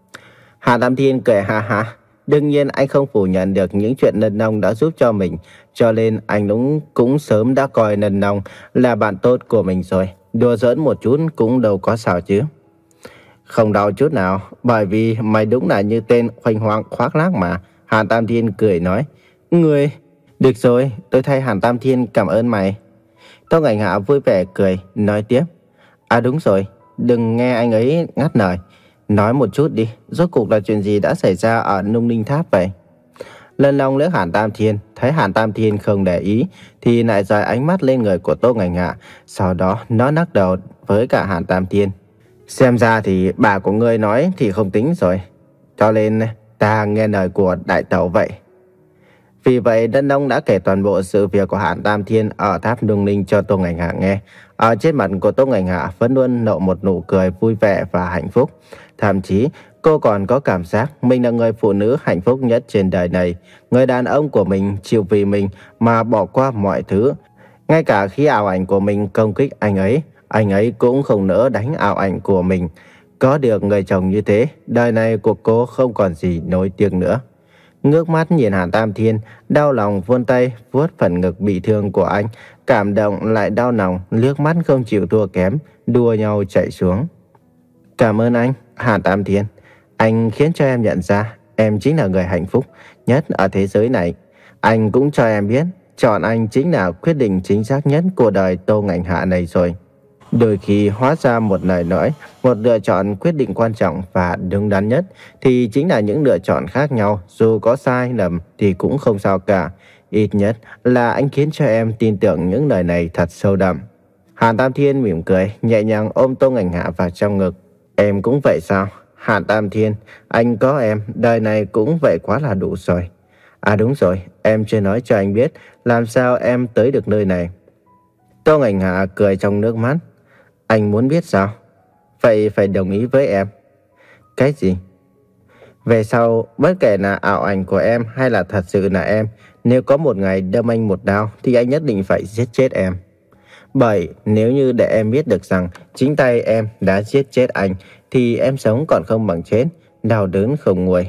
Hà Tam Thiên cười ha ha. Đương nhiên anh không phủ nhận được những chuyện Lân Long đã giúp cho mình, cho nên anh cũng, cũng sớm đã coi Lân Long là bạn tốt của mình rồi. Đùa giỡn một chút cũng đâu có sao chứ. Không đau chút nào, bởi vì mày đúng là như tên khoanh hoang khoác lác mà. Hàn Tam Thiên cười nói. Ngươi... Được rồi, tôi thay Hàn Tam Thiên cảm ơn mày. Tô Ngành Hạ vui vẻ cười, nói tiếp. À đúng rồi, đừng nghe anh ấy ngắt lời. Nói một chút đi, rốt cuộc là chuyện gì đã xảy ra ở Nung Ninh Tháp vậy? Lân Long liếc Hàn Tam Thiên, thấy Hàn Tam Thiên không để ý, thì lại dời ánh mắt lên người của Tô Ngành Hạ. Sau đó nó lắc đầu với cả Hàn Tam Thiên. Xem ra thì bà của ngươi nói thì không tính rồi. Cho nên ta nghe lời của đại tẩu vậy. Vì vậy Lân Long đã kể toàn bộ sự việc của Hàn Tam Thiên ở tháp Nung Ninh cho Tô Ngành Hạ nghe. Ở trên mặt của Tô Ngành Hạ vẫn luôn lộ một nụ cười vui vẻ và hạnh phúc. Thậm chí cô còn có cảm giác mình là người phụ nữ hạnh phúc nhất trên đời này. Người đàn ông của mình chịu vì mình mà bỏ qua mọi thứ. Ngay cả khi ảo ảnh của mình công kích anh ấy, anh ấy cũng không nỡ đánh ảo ảnh của mình. Có được người chồng như thế, đời này của cô không còn gì nối tiếc nữa. Ngước mắt nhìn Hàn Tam Thiên, đau lòng vươn tay vuốt phần ngực bị thương của anh, cảm động lại đau lòng, liếc mắt không chịu thua kém, đua nhau chạy xuống. Cảm ơn anh, Hàn Tam Thiên. Anh khiến cho em nhận ra em chính là người hạnh phúc nhất ở thế giới này. Anh cũng cho em biết chọn anh chính là quyết định chính xác nhất của đời Tô Ngành Hạ này rồi. Đôi khi hóa ra một lời nói, một lựa chọn quyết định quan trọng và đúng đắn nhất thì chính là những lựa chọn khác nhau, dù có sai lầm thì cũng không sao cả. Ít nhất là anh khiến cho em tin tưởng những lời này thật sâu đậm. Hàn Tam Thiên mỉm cười, nhẹ nhàng ôm Tô Ngành Hạ vào trong ngực. Em cũng vậy sao? Hàn Tam Thiên, anh có em, đời này cũng vậy quá là đủ rồi. À đúng rồi, em chưa nói cho anh biết làm sao em tới được nơi này. Tô Ngành Hạ cười trong nước mắt. Anh muốn biết sao? Vậy phải đồng ý với em. Cái gì? Về sau, bất kể là ảo ảnh của em hay là thật sự là em, nếu có một ngày đâm anh một đao thì anh nhất định phải giết chết em. Bởi nếu như để em biết được rằng chính tay em đã giết chết anh thì em sống còn không bằng chết, đau đớn không nguôi.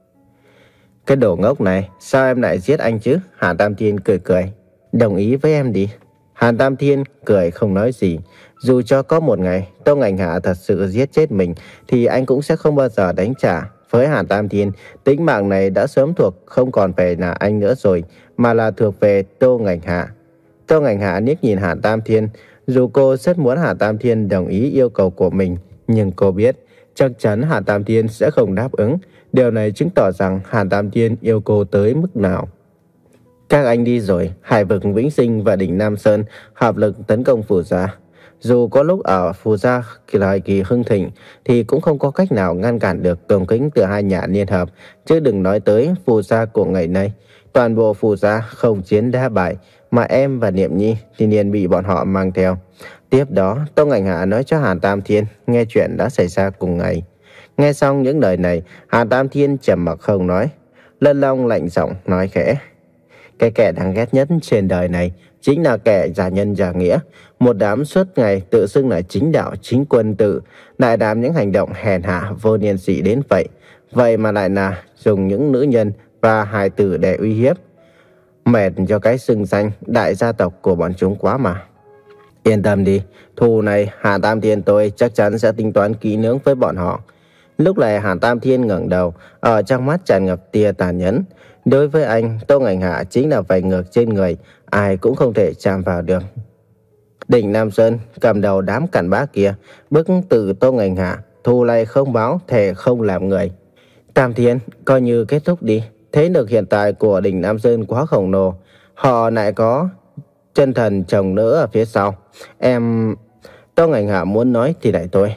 Cái đồ ngốc này, sao em lại giết anh chứ? Hàn Tam Thiên cười cười. Đồng ý với em đi. Hàn Tam Thiên cười không nói gì. Dù cho có một ngày Tô Ngành Hạ thật sự giết chết mình thì anh cũng sẽ không bao giờ đánh trả. Với Hàn Tam Thiên, tính mạng này đã sớm thuộc không còn về là anh nữa rồi, mà là thuộc về Tô Ngành Hạ. Tô Ngành Hạ liếc nhìn Hàn Tam Thiên. Dù cô rất muốn Hàn Tam Thiên đồng ý yêu cầu của mình, nhưng cô biết chắc chắn Hàn Tam Thiên sẽ không đáp ứng. Điều này chứng tỏ rằng Hàn Tam Thiên yêu cô tới mức nào. Các anh đi rồi, Hải vực Vĩnh Sinh và đỉnh Nam Sơn hợp lực tấn công Phù Gia. Dù có lúc ở Phù Gia thời kỳ hưng thịnh thì cũng không có cách nào ngăn cản được cường kính từ hai nhà liên hợp, chứ đừng nói tới Phù Gia của ngày nay. Toàn bộ Phù Gia không chiến đá bại, mà em và Niệm Nhi thì liền bị bọn họ mang theo. Tiếp đó, Tô Ngành Hạ nói cho Hàn Tam Thiên nghe chuyện đã xảy ra cùng ngày. Nghe xong những lời này, Hàn Tam Thiên trầm mặc không nói. Lân Long lạnh giọng nói khẽ. Cái kẻ đáng ghét nhất trên đời này chính là kẻ giả nhân giả nghĩa. Một đám suốt ngày tự xưng là chính đạo, chính quân tự, lại làm những hành động hèn hạ vô niên sĩ đến vậy. Vậy mà lại là dùng những nữ nhân và hài tử để uy hiếp. Mệt cho cái xưng danh đại gia tộc của bọn chúng quá mà. Yên tâm đi, thù này Hàn Tam Thiên tôi chắc chắn sẽ tính toán kỹ lưỡng với bọn họ. Lúc này Hàn Tam Thiên ngẩng đầu, ở trong mắt tràn ngập tia tàn nhẫn. Đối với anh, Tô Ngành Hạ chính là vảy ngược trên người, ai cũng không thể chạm vào được. Đỉnh Nam Sơn cầm đầu đám cặn bã kia, bức từ Tô Ngành Hạ, thù này không báo, thề không làm người. Tam Thiên, coi như kết thúc đi. Thế lực hiện tại của đỉnh Nam Sơn quá khổng lồ, họ lại có chân thần chồng nữa ở phía sau. Em... Tô Ngành Hạ muốn nói thì lại tôi.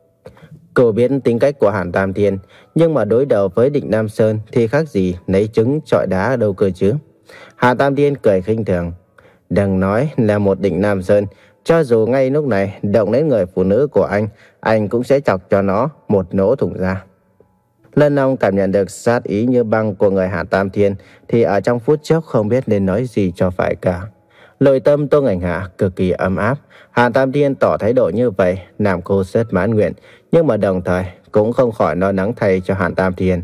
Cô biết tính cách của Hàn Tam Thiên, nhưng mà đối đầu với đỉnh Nam Sơn thì khác gì lấy trứng chọi đá đâu cơ chứ. Hàn Tam Thiên cười khinh thường. Đừng nói là một đỉnh Nam Sơn, cho dù ngay lúc này động đến người phụ nữ của anh, anh cũng sẽ chọc cho nó một nỗ thủng ra. Lân Long cảm nhận được sát ý như băng của người Hàn Tam Thiên thì ở trong phút chốc không biết nên nói gì cho phải cả. Nội tâm Tô Ngành Hạ cực kỳ ấm áp. Hàn Tam Thiên tỏ thái độ như vậy làm cô rất mãn nguyện, nhưng mà đồng thời cũng không khỏi lo lắng thay cho Hàn Tam Thiên.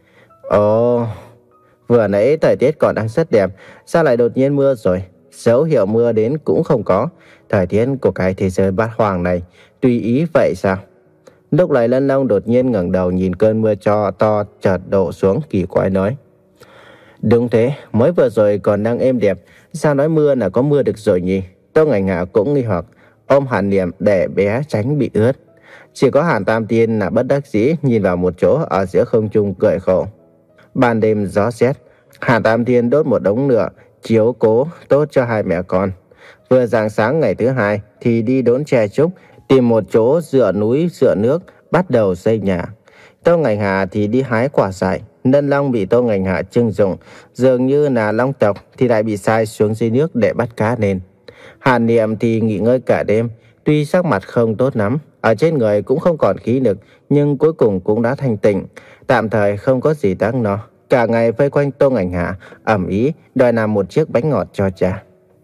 Ồ, vừa nãy thời tiết còn đang rất đẹp, sao lại đột nhiên mưa rồi? Dấu hiệu mưa đến cũng không có. Thời tiết của cái thế giới bát hoang này tùy ý vậy sao? Lúc này Lân Long đột nhiên ngẩng đầu nhìn cơn mưa cho to chợt đổ xuống, kỳ quái nói. Đúng thế, mới vừa rồi còn đang êm đẹp, sao nói mưa là có mưa được rồi nhỉ? Tô Ngành Hạ cũng nghi hoặc, ôm Hàn Niệm để bé tránh bị ướt. Chỉ có Hàn Tam Thiên là bất đắc dĩ nhìn vào một chỗ ở giữa không trung cười khổ. Ban đêm gió rét, Hàn Tam Thiên đốt một đống lửa chiếu cố tốt cho hai mẹ con. Vừa rạng sáng ngày thứ hai thì đi đốn tre trúc, tìm một chỗ dựa núi dựa nước bắt đầu xây nhà. Tô Ngành Hạ thì đi hái quả dại. Lân Long bị Tô Ngành Hạ trưng dụng, dường như là long tộc thì lại bị sai xuống dưới nước để bắt cá lên. Hàn Niệm thì nghỉ ngơi cả đêm, tuy sắc mặt không tốt lắm, ở trên người cũng không còn khí lực, nhưng cuối cùng cũng đã thanh tịnh, tạm thời không có gì đáng lo. Cả ngày vây quanh Tô Ngành Hạ, ầm ĩ đòi làm một chiếc bánh ngọt cho cha.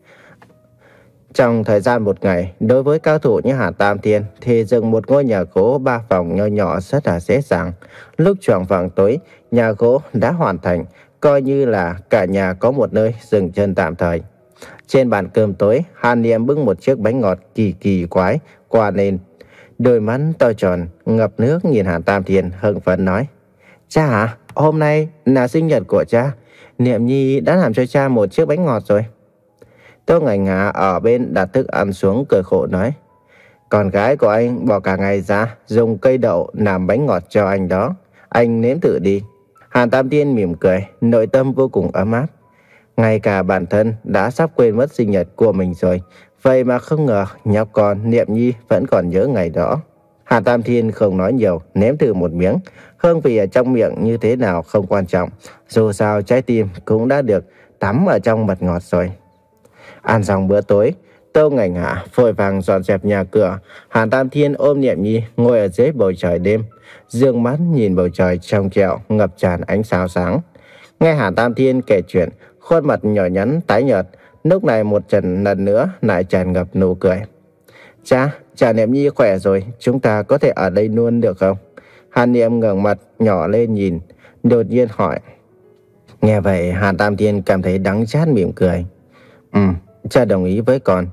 Trong thời gian một ngày, đối với cao thủ như Hàn Tam Thiên thì dựng một ngôi nhà gỗ ba phòng nho nhỏ rất là dễ dàng. Lúc choạng vạng tối, nhà gỗ đã hoàn thành, coi như là cả nhà có một nơi dừng chân tạm thời. Trên bàn cơm tối, Hàn Niệm bưng một chiếc bánh ngọt kỳ kỳ quái qua lên. Đôi mắt to tròn, ngập nước nhìn Hàn Tam Thiên hưng phấn nói. Cha hả? Hôm nay là sinh nhật của cha. Niệm Nhi đã làm cho cha một chiếc bánh ngọt rồi. Tô Ngành Hạ ở bên đặt thức ăn xuống cười khổ nói. Con gái của anh bỏ cả ngày ra dùng cây đậu làm bánh ngọt cho anh đó. Anh nếm thử đi. Hàn Tam Thiên mỉm cười, nội tâm vô cùng ấm áp. Ngay cả bản thân đã sắp quên mất sinh nhật của mình rồi. Vậy mà không ngờ nhóc con Niệm Nhi vẫn còn nhớ ngày đó. Hàn Tam Thiên không nói nhiều, nếm thử một miếng. Hương vị ở trong miệng như thế nào không quan trọng, dù sao trái tim cũng đã được tắm ở trong mật ngọt rồi. Ăn xong bữa tối, Tô Ngành Hạ vội vàng dọn dẹp nhà cửa. Hàn Tam Thiên ôm Niệm Nhi ngồi ở dưới bầu trời đêm, dương mắt nhìn bầu trời trong trẻo ngập tràn ánh sao sáng. Nghe Hàn Tam Thiên kể chuyện, khuôn mặt nhỏ nhắn tái nhợt, lúc này một trận lần nữa lại tràn ngập nụ cười. Cha, cha Niệm Nhi khỏe rồi, chúng ta có thể ở đây luôn được không? Hàn Niệm ngẩng mặt nhỏ lên nhìn, đột nhiên hỏi. Nghe vậy, Hàn Tam Thiên cảm thấy đắng chát mỉm cười. Ừ, cha đồng ý với con.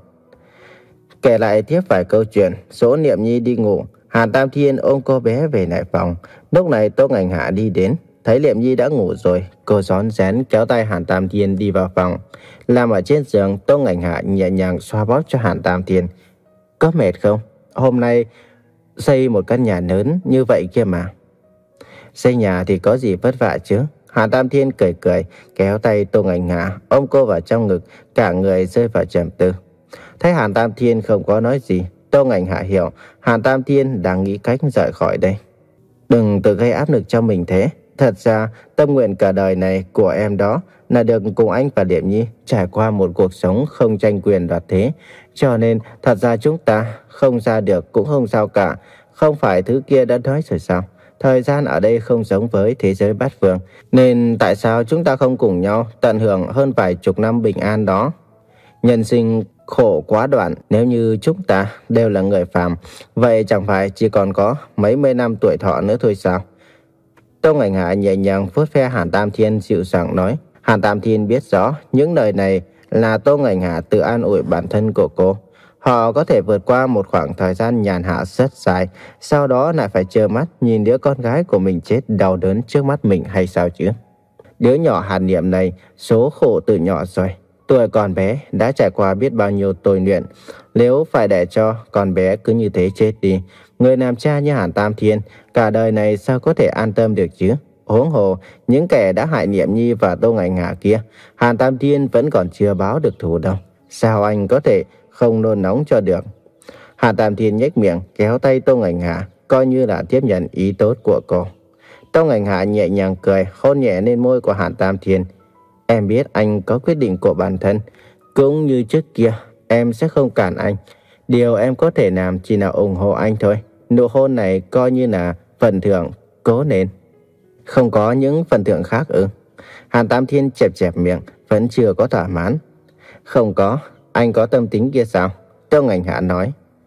Kể lại tiếp vài câu chuyện, số Niệm Nhi đi ngủ, Hàn Tam Thiên ôm cô bé về lại phòng. Lúc này Tô Ngành Hạ đi đến, thấy Niệm Nhi đã ngủ rồi, cô rón rén kéo tay Hàn Tam Thiên đi vào phòng. Làm ở trên giường, Tô Ngành Hạ nhẹ nhàng xoa bóp cho Hàn Tam Thiên. Có mệt không? Hôm nay xây một căn nhà lớn như vậy kia mà. Xây nhà thì có gì vất vả chứ? Hàn Tam Thiên cười cười, kéo tay Tô Ngành Hạ, ôm cô vào trong ngực, cả người rơi vào trầm tư. Thấy Hàn Tam Thiên không có nói gì, Tô Ngành Hạ hiểu Hàn Tam Thiên đang nghĩ cách rời khỏi đây. Đừng tự gây áp lực cho mình thế. Thật ra, tâm nguyện cả đời này của em đó là được cùng anh và Niệm Nhi trải qua một cuộc sống không tranh quyền đoạt thế. Cho nên, thật ra chúng ta không ra được cũng không sao cả. Không phải thứ kia đã nói rồi sao? Thời gian ở đây không giống với thế giới bát phương. Nên tại sao chúng ta không cùng nhau tận hưởng hơn vài chục năm bình an đó? Nhân sinh khổ quá đoạn, nếu như chúng ta đều là người phàm, vậy chẳng phải chỉ còn có mấy mươi năm tuổi thọ nữa thôi sao? Tô Ngành Hạ nhẹ nhàng vuốt ve Hàn Tam Thiên, dịu dàng nói. Hàn Tam Thiên biết rõ những lời này là Tô Ngành Hạ tự an ủi bản thân của cô. Họ có thể vượt qua một khoảng thời gian nhàn hạ rất dài, sau đó lại phải trơ mắt nhìn đứa con gái của mình chết đau đớn trước mắt mình hay sao chứ? Đứa nhỏ Hàn Niệm này số khổ từ nhỏ rồi. Tuổi còn bé đã trải qua biết bao nhiêu tôi luyện. Nếu phải để cho con bé cứ như thế chết đi, người làm cha như Hàn Tam Thiên cả đời này sao có thể an tâm được chứ? Huống hồ những kẻ đã hại Niệm Nhi và Tô Ngành Hạ kia, Hàn Tam Thiên vẫn còn chưa báo được thù đâu. Sao anh có thể không nôn nóng cho được? Hàn Tam Thiên nhếch miệng kéo tay Tô Ngành Hạ, coi như là tiếp nhận ý tốt của cô. Tô Ngành Hạ nhẹ nhàng cười, hôn nhẹ lên môi của Hàn Tam Thiên. Em biết anh có quyết định của bản thân, cũng như trước kia em sẽ không cản anh. Điều em có thể làm chỉ là ủng hộ anh thôi. Nụ hôn này coi như là phần thưởng, cố lên. Không có những phần thưởng khác ư? Hàn Tam Thiên chẹp chẹp miệng, vẫn chưa có thỏa mãn. Không có, anh có tâm tính kia sao? Tô Ngành Hạ nói.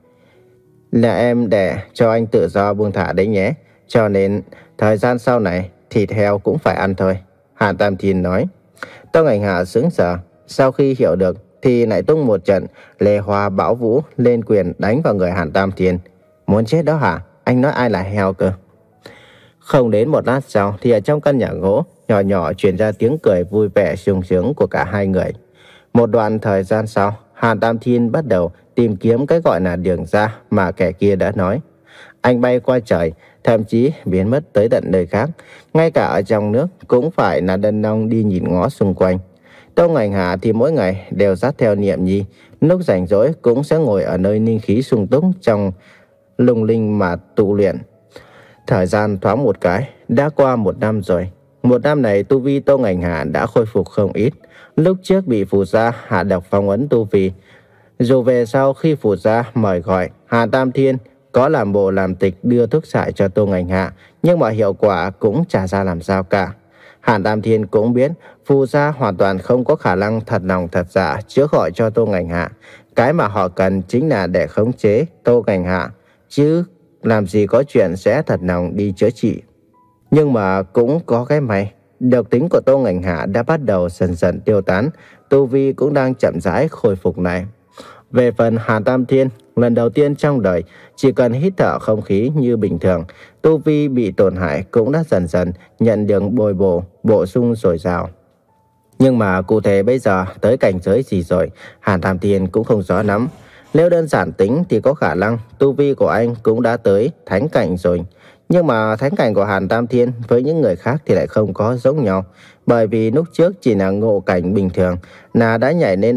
Là em để cho anh tự do buông thả đấy nhé. Cho nên thời gian sau này thịt heo cũng phải ăn thôi. Hàn Tam Thiên nói. Tô Ngành Hạ sững sờ, sau khi hiểu được thì lại tung một trận lê hoa bão vũ lên quyền đánh vào người Hàn Tam Thiên. Muốn chết đó hả? Anh nói ai là heo cơ? Không đến một lát sau thì ở trong căn nhà gỗ nhỏ nhỏ truyền ra tiếng cười vui vẻ sung sướng của cả hai người. Một đoạn thời gian sau, Hàn Tam Thiên bắt đầu tìm kiếm cái gọi là đường ra mà kẻ kia đã nói. Anh bay qua trời, thậm chí biến mất tới tận nơi khác. Ngay cả ở trong nước cũng phải là đần đong đi nhìn ngó xung quanh. Tô Ngành Hạ thì mỗi ngày đều dắt theo Niệm Nhi. Lúc rảnh rỗi cũng sẽ ngồi ở nơi ninh khí sung túc trong lung linh mà tụ luyện. Thời gian thoáng một cái, đã qua một năm rồi. Một năm này tu vi Tô Ngành Hạ đã khôi phục không ít. Lúc trước bị Phù Gia hạ độc phong ấn tu vi. Dù về sau khi Phù Gia mời gọi, Hàn Tam Thiên có làm bộ làm tịch đưa thuốc xài cho Tô Ngành Hạ, nhưng mà hiệu quả cũng chả ra làm sao cả. Hàn Tam Thiên cũng biết Phù Gia hoàn toàn không có khả năng thật lòng thật dạ chữa khỏi cho Tô Ngành Hạ. Cái mà họ cần chính là để khống chế Tô Ngành Hạ, chứ làm gì có chuyện sẽ thật lòng đi chữa trị. Nhưng mà cũng có cái may, độc tính của Tô Ngành Hạ đã bắt đầu dần dần tiêu tán, tu vi cũng đang chậm rãi khôi phục lại. Về phần Hàn Tam Thiên, lần đầu tiên trong đời chỉ cần hít thở không khí như bình thường, tu vi bị tổn hại cũng đã dần dần nhận được bồi bổ, bổ sung dồi dào. Nhưng mà cụ thể bây giờ tới cảnh giới gì rồi, Hàn Tam Thiên cũng không rõ lắm. Nếu đơn giản tính thì có khả năng tu vi của anh cũng đã tới thánh cảnh rồi. Nhưng mà thánh cảnh của Hàn Tam Thiên với những người khác thì lại không có giống nhau. Bởi vì lúc trước chỉ là ngộ cảnh bình thường là đã nhảy lên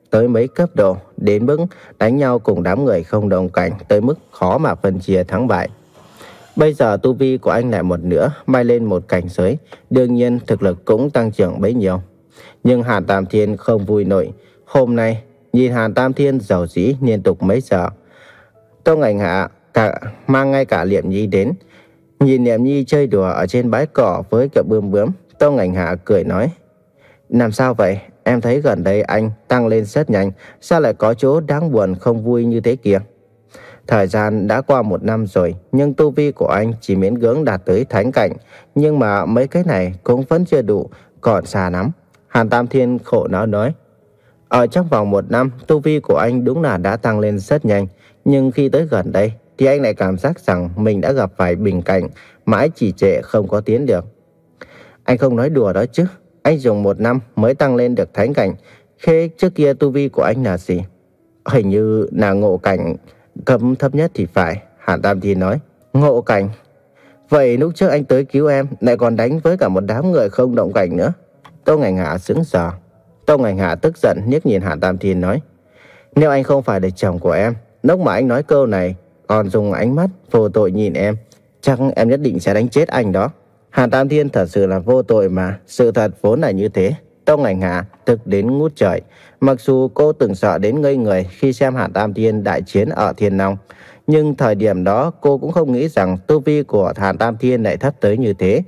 tới mấy cấp độ, đến mức đánh nhau cùng đám người không đồng cảnh tới mức khó mà phân chia thắng bại. Bây giờ tu vi của anh lại một nữa bay lên một cảnh giới, đương nhiên thực lực cũng tăng trưởng bấy nhiêu. Nhưng Hàn Tam Thiên không vui nổi. Hôm nay nhìn Hàn Tam Thiên giàu dĩ liên tục mấy giờ. Tông Ảnh Hạ cả mang ngay cả Liệm Nhi đến. Nhìn Liệm Nhi chơi đùa ở trên bãi cỏ với cậu bươm bướm, Tông Ảnh Hạ cười nói: làm sao vậy? Em thấy gần đây anh tăng lên rất nhanh, sao lại có chỗ đáng buồn không vui như thế kia? Thời gian đã qua một năm rồi, nhưng tu vi của anh chỉ miễn cưỡng đạt tới thánh cảnh. Nhưng mà mấy cái này cũng vẫn chưa đủ, còn xa lắm. Hàn Tam Thiên khổ não nói: ở trong vòng một năm, tu vi của anh đúng là đã tăng lên rất nhanh. Nhưng khi tới gần đây, thì anh lại cảm giác rằng mình đã gặp phải bình cảnh, mãi trì trệ không có tiến được. Anh không nói đùa đó chứ? Anh dùng một năm mới tăng lên được thánh cảnh. Thế trước kia tu vi của anh là gì? Hình như là ngộ cảnh cấp thấp nhất thì phải. Hàn Tam Thiên nói: ngộ cảnh? Vậy lúc trước anh tới cứu em lại còn đánh với cả một đám người không động cảnh nữa. Tông Ảnh Hạ sững sờ. Tông Ảnh Hạ tức giận liếc nhìn Hàn Tam Thiên nói: nếu anh không phải là chồng của em, lúc mà anh nói câu này còn dùng ánh mắt vô tội nhìn em, chắc em nhất định sẽ đánh chết anh đó. Hàn Tam Thiên thật sự là vô tội mà, sự thật vốn là như thế. Tông Ảnh Hạ tức đến ngút trời. Mặc dù cô từng sợ đến ngây người khi xem Hàn Tam Thiên đại chiến ở Thiên Long, nhưng thời điểm đó cô cũng không nghĩ rằng tu vi của Hàn Tam Thiên lại thấp tới như thế.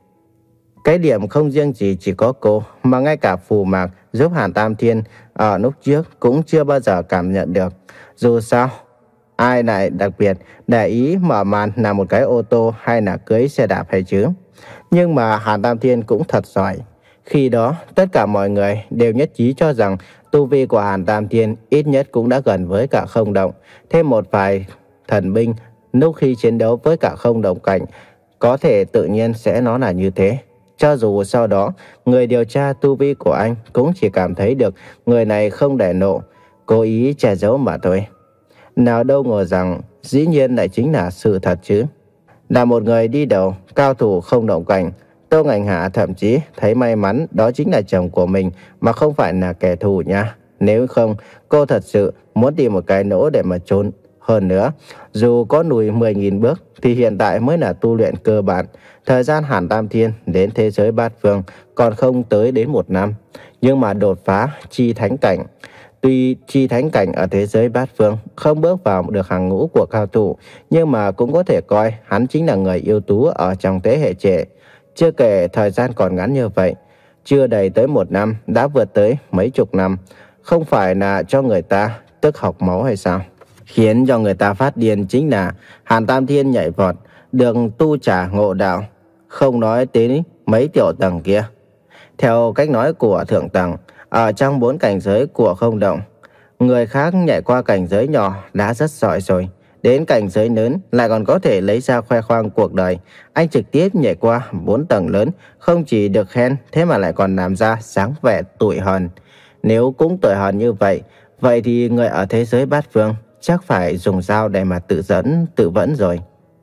Cái điểm không riêng gì chỉ có cô, mà ngay cả phù mạc giúp Hàn Tam Thiên ở lúc trước cũng chưa bao giờ cảm nhận được. Dù sao, ai lại đặc biệt để ý mở màn là một cái ô tô hay là cưới xe đạp hay chứ. Nhưng mà Hàn Tam Thiên cũng thật giỏi. Khi đó, tất cả mọi người đều nhất trí cho rằng tu vi của Hàn Tam Thiên ít nhất cũng đã gần với cả không động. Thêm một vài thần binh, lúc khi chiến đấu với cả không động cảnh, có thể tự nhiên sẽ nói là như thế. Cho dù sau đó, người điều tra tu vi của anh cũng chỉ cảm thấy được người này không để nộ, cố ý che giấu mà thôi. Nào đâu ngờ rằng, dĩ nhiên lại chính là sự thật chứ. Là một người đi đầu, cao thủ không động cảnh, Tông Ảnh Hạ thậm chí thấy may mắn đó chính là chồng của mình mà không phải là kẻ thù nha. Nếu không, cô thật sự muốn tìm một cái nỗ để mà trốn. Hơn nữa, dù có lùi mười nghìn bước thì hiện tại mới là tu luyện cơ bản. Thời gian Hàn Tam Thiên đến thế giới bát phương còn không tới đến một năm. Nhưng mà đột phá chi thánh cảnh. Tuy chi thánh cảnh ở thế giới bát phương không bước vào được hàng ngũ của cao thủ, nhưng mà cũng có thể coi hắn chính là người ưu tú ở trong thế hệ trẻ. Chưa kể thời gian còn ngắn như vậy, chưa đầy tới một năm đã vượt tới mấy chục năm. Không phải là cho người ta tức học máu hay sao? Khiến cho người ta phát điên chính là Hàn Tam Thiên nhảy vọt, được tu trả ngộ đạo, không nói đến mấy tiểu tầng kia. Theo cách nói của thượng tầng, ở trong bốn cảnh giới của không động, người khác nhảy qua cảnh giới nhỏ đã rất giỏi rồi. Đến cảnh giới lớn lại còn có thể lấy ra khoe khoang cuộc đời. Anh trực tiếp nhảy qua bốn tầng lớn, không chỉ được khen, thế mà lại còn làm ra sáng vẻ tủi hờn. Nếu cũng tủi hờn như vậy, vậy thì người ở thế giới bát phương chắc phải dùng dao để mà tự dẫn, tự vẫn rồi.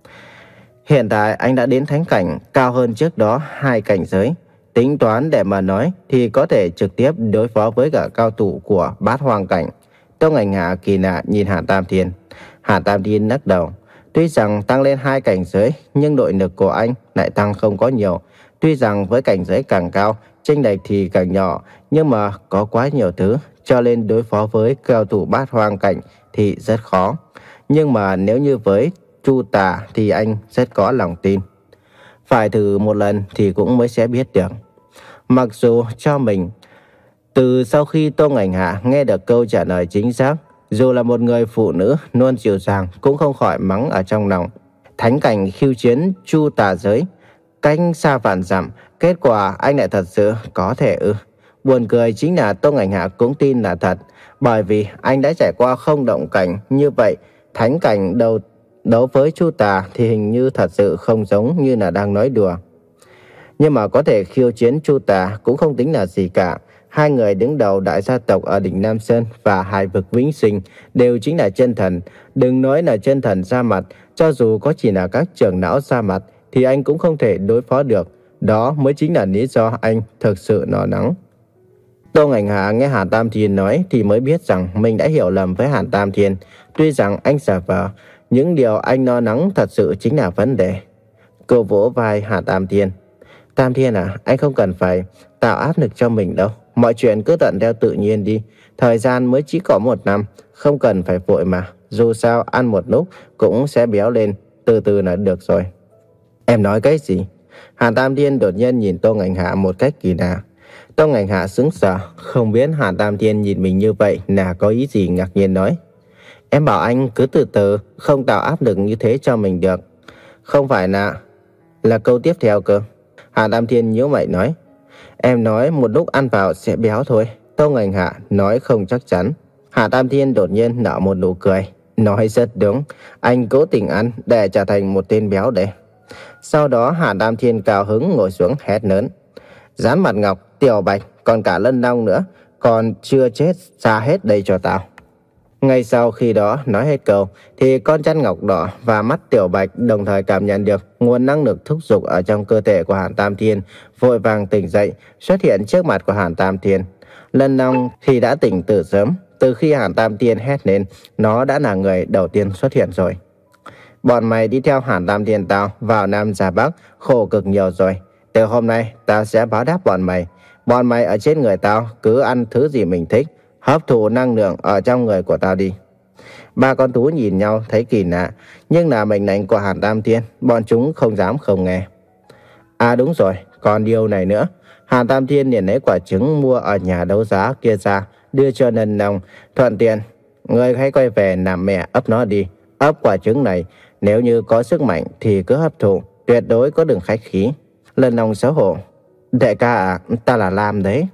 Hiện tại anh đã đến thánh cảnh, cao hơn trước đó hai cảnh giới. Tính toán để mà nói thì có thể trực tiếp đối phó với cả cao thủ của bát hoang cảnh. Tông Ảnh Hạ kỳ lạ nhìn Hàn Tam Thiên. Hàn Tam Thiên lắc đầu. Tuy rằng tăng lên hai cảnh giới, nhưng nội lực của anh lại tăng không có nhiều. Tuy rằng với cảnh giới càng cao, chênh lệch thì càng nhỏ, nhưng mà có quá nhiều thứ, cho nên đối phó với cao thủ bát hoang cảnh thì rất khó. Nhưng mà nếu như với Chu Tà thì anh rất có lòng tin. Phải thử một lần thì cũng mới sẽ biết được. Mặc dù cho mình, từ sau khi Tông Ảnh Hạ nghe được câu trả lời chính xác, dù là một người phụ nữ luôn dịu dàng cũng không khỏi mắng ở trong lòng. Thánh cảnh khiêu chiến Chu Tà giới, cách xa vạn dặm, kết quả anh lại thật sự có thể ư? Buồn cười chính là Tông Ảnh Hạ cũng tin là thật, bởi vì anh đã trải qua không động cảnh như vậy. Thánh cảnh đầu đấu với Chu Tà thì hình như thật sự không giống như là đang nói đùa. Nhưng mà có thể khiêu chiến Chu Tà cũng không tính là gì cả. Hai người đứng đầu đại gia tộc ở đỉnh Nam Sơn và hải vực Vĩnh Sinh đều chính là chân thần. Đừng nói là chân thần ra mặt, cho dù có chỉ là các trưởng não ra mặt thì anh cũng không thể đối phó được. Đó mới chính là lý do anh thực sự lo lắng. Tô Ngành Hạ nghe Hàn Tam Thiên nói thì mới biết rằng mình đã hiểu lầm với Hàn Tam Thiên. Tuy rằng anh giả vờ, những điều anh lo lắng thật sự chính là vấn đề. Cô vỗ vai Hàn Tam Thiên. Tam Thiên à, anh không cần phải tạo áp lực cho mình đâu. Mọi chuyện cứ thuận theo tự nhiên đi. Thời gian mới chỉ có một năm, không cần phải vội mà. Dù sao ăn một lúc cũng sẽ béo lên, từ từ là được rồi. Em nói cái gì? Hàn Tam Thiên đột nhiên nhìn Tô Ngành Hạ một cách kỳ lạ. Tô Ngành Hạ sững sờ, không biết Hàn Tam Thiên nhìn mình như vậy là có ý gì, ngạc nhiên nói. Em bảo anh cứ từ từ, không tạo áp lực như thế cho mình được. Không phải là... Là câu tiếp theo cơ. Hàn Tam Thiên nhíu mày nói. Em nói một lúc ăn vào sẽ béo thôi. Tô Ngành Hạ nói không chắc chắn. Hàn Tam Thiên đột nhiên nở một nụ cười. Nói rất đúng, anh cố tình ăn để trở thành một tên béo đấy. Sau đó Hàn Tam Thiên cao hứng ngồi xuống hét lớn. Dán Mặt Ngọc, Tiểu Bạch, còn cả Lân Long nữa, còn chưa chết, ra hết đây cho tao. Ngay sau khi đó nói hết câu thì con chăn ngọc đỏ và mắt Tiểu Bạch đồng thời cảm nhận được nguồn năng lực thúc giục ở trong cơ thể của Hàn Tam Thiên, vội vàng tỉnh dậy, xuất hiện trước mặt của Hàn Tam Thiên. Lân Long thì đã tỉnh từ sớm, từ khi Hàn Tam Thiên hét lên, nó đã là người đầu tiên xuất hiện rồi. Bọn mày đi theo Hàn Tam Thiên tao vào Nam ra Bắc khổ cực nhiều rồi. Từ hôm nay tao sẽ báo đáp bọn mày. Bọn mày ở trên người tao cứ ăn thứ gì mình thích, hấp thụ năng lượng ở trong người của tao đi. Ba con thú nhìn nhau thấy kỳ lạ, nhưng là mệnh lệnh của Hàn Tam Thiên, bọn chúng không dám không nghe. À đúng rồi, còn điều này nữa. Hàn Tam Thiên liền lấy quả trứng mua ở nhà đấu giá kia ra, đưa cho Lân Long, thuận tiện. Người hãy quay về làm mẹ ấp nó đi. Ấp quả trứng này, nếu như có sức mạnh thì cứ hấp thụ, tuyệt đối có đừng khách khí. Lân Long xấu hổ. Đại ca à, ta là Lam đấy.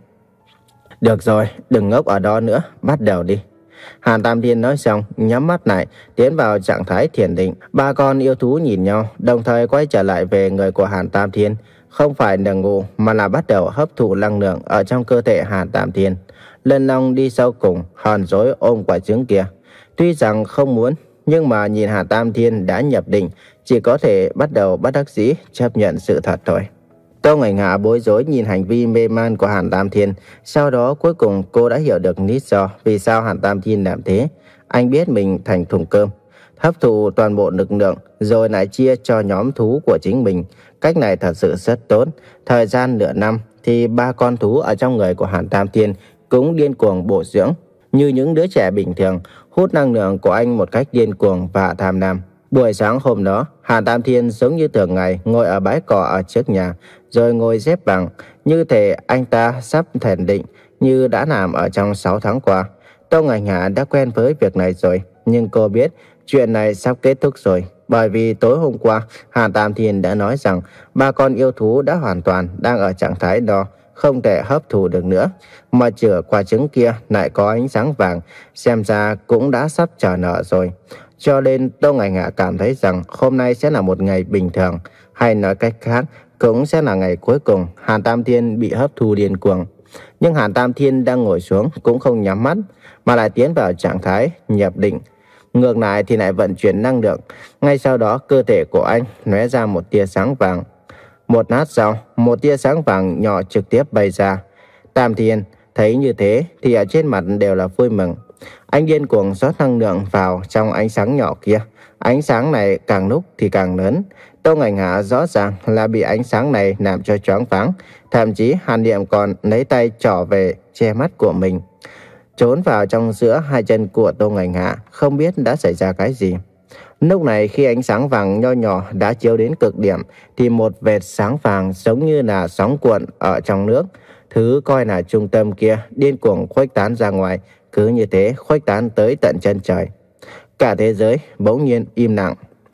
Được rồi, đừng ngốc ở đó nữa, bắt đầu đi. Hàn Tam Thiên nói xong, nhắm mắt lại, tiến vào trạng thái thiền định. Ba con yêu thú nhìn nhau, đồng thời quay trở lại về người của Hàn Tam Thiên. Không phải là ngủ, mà là bắt đầu hấp thụ năng lượng ở trong cơ thể Hàn Tam Thiên. Lân Long đi sau cùng, hờn dỗi ôm quả trứng kia. Tuy rằng không muốn, nhưng mà nhìn Hàn Tam Thiên đã nhập định, chỉ có thể bắt đầu bất đắc dĩ chấp nhận sự thật thôi. Tô Ngành Hạ bối rối nhìn hành vi mê man của Hàn Tam Thiên. Sau đó cuối cùng cô đã hiểu được lý do vì sao Hàn Tam Thiên làm thế. Anh biết mình thành thùng cơm, hấp thụ toàn bộ lực lượng rồi lại chia cho nhóm thú của chính mình. Cách này thật sự rất tốt. Thời gian nửa năm thì ba con thú ở trong người của Hàn Tam Thiên cũng điên cuồng bổ dưỡng, như những đứa trẻ bình thường, hút năng lượng của anh một cách điên cuồng và tham lam. Buổi sáng hôm đó, Hàn Tam Thiên giống như thường ngày ngồi ở bãi cỏ ở trước nhà, rồi ngồi xếp bằng, như thể anh ta sắp thiền định như đã làm ở trong sáu tháng qua. Tô Ngành Hạ đã quen với việc này rồi, nhưng cô biết chuyện này sắp kết thúc rồi, bởi vì tối hôm qua Hàn Tam Thiên đã nói rằng ba con yêu thú đã hoàn toàn đang ở trạng thái đó, không thể hấp thụ được nữa. Mà chửa quả trứng kia lại có ánh sáng vàng, xem ra cũng đã sắp trở nở rồi. Cho nên Tô Ngành Hạ cảm thấy rằng hôm nay sẽ là một ngày bình thường, hay nói cách khác, cũng sẽ là ngày cuối cùng Hàn Tam Thiên bị hấp thu điên cuồng. Nhưng Hàn Tam Thiên đang ngồi xuống cũng không nhắm mắt, mà lại tiến vào trạng thái nhập định. Ngược lại thì lại vận chuyển năng lượng. Ngay sau đó cơ thể của anh lóe ra một tia sáng vàng. Một lát sau, một tia sáng vàng nhỏ trực tiếp bay ra. Tam Thiên thấy như thế thì ở trên mặt đều là vui mừng. Anh điên cuồng rót năng lượng vào trong ánh sáng nhỏ kia. Ánh sáng này càng lúc thì càng lớn. Tô Ngành Hạ rõ ràng là bị ánh sáng này làm cho choáng váng. Thậm chí Hàn Niệm còn lấy tay trỏ về che mắt của mình, trốn vào trong giữa hai chân của Tô Ngành Hạ, không biết đã xảy ra cái gì. Lúc này khi ánh sáng vàng nho nhỏ đã chiếu đến cực điểm thì một vệt sáng vàng giống như là sóng cuộn ở trong nước. Thứ coi là trung tâm kia điên cuồng khuếch tán ra ngoài, cứ như thế khuếch tán tới tận chân trời. Cả thế giới bỗng nhiên im lặng.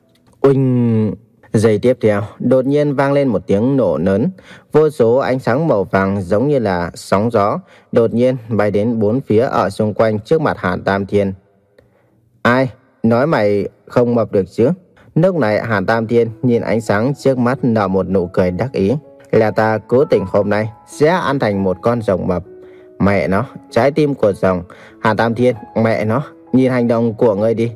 Uỳnh! Giây tiếp theo, đột nhiên vang lên một tiếng nổ lớn. Vô số ánh sáng màu vàng giống như là sóng gió, đột nhiên bay đến bốn phía ở xung quanh trước mặt Hàn Tam Thiên. Ai? Nói mày không mập được chứ? Lúc này Hàn Tam Thiên nhìn ánh sáng trước mắt nở một nụ cười đắc ý. Là ta cố tình hôm nay sẽ ăn thành một con rồng mập. Mẹ nó, trái tim của rồng. Hàn Tam Thiên, mẹ nó, nhìn hành động của ngươi đi.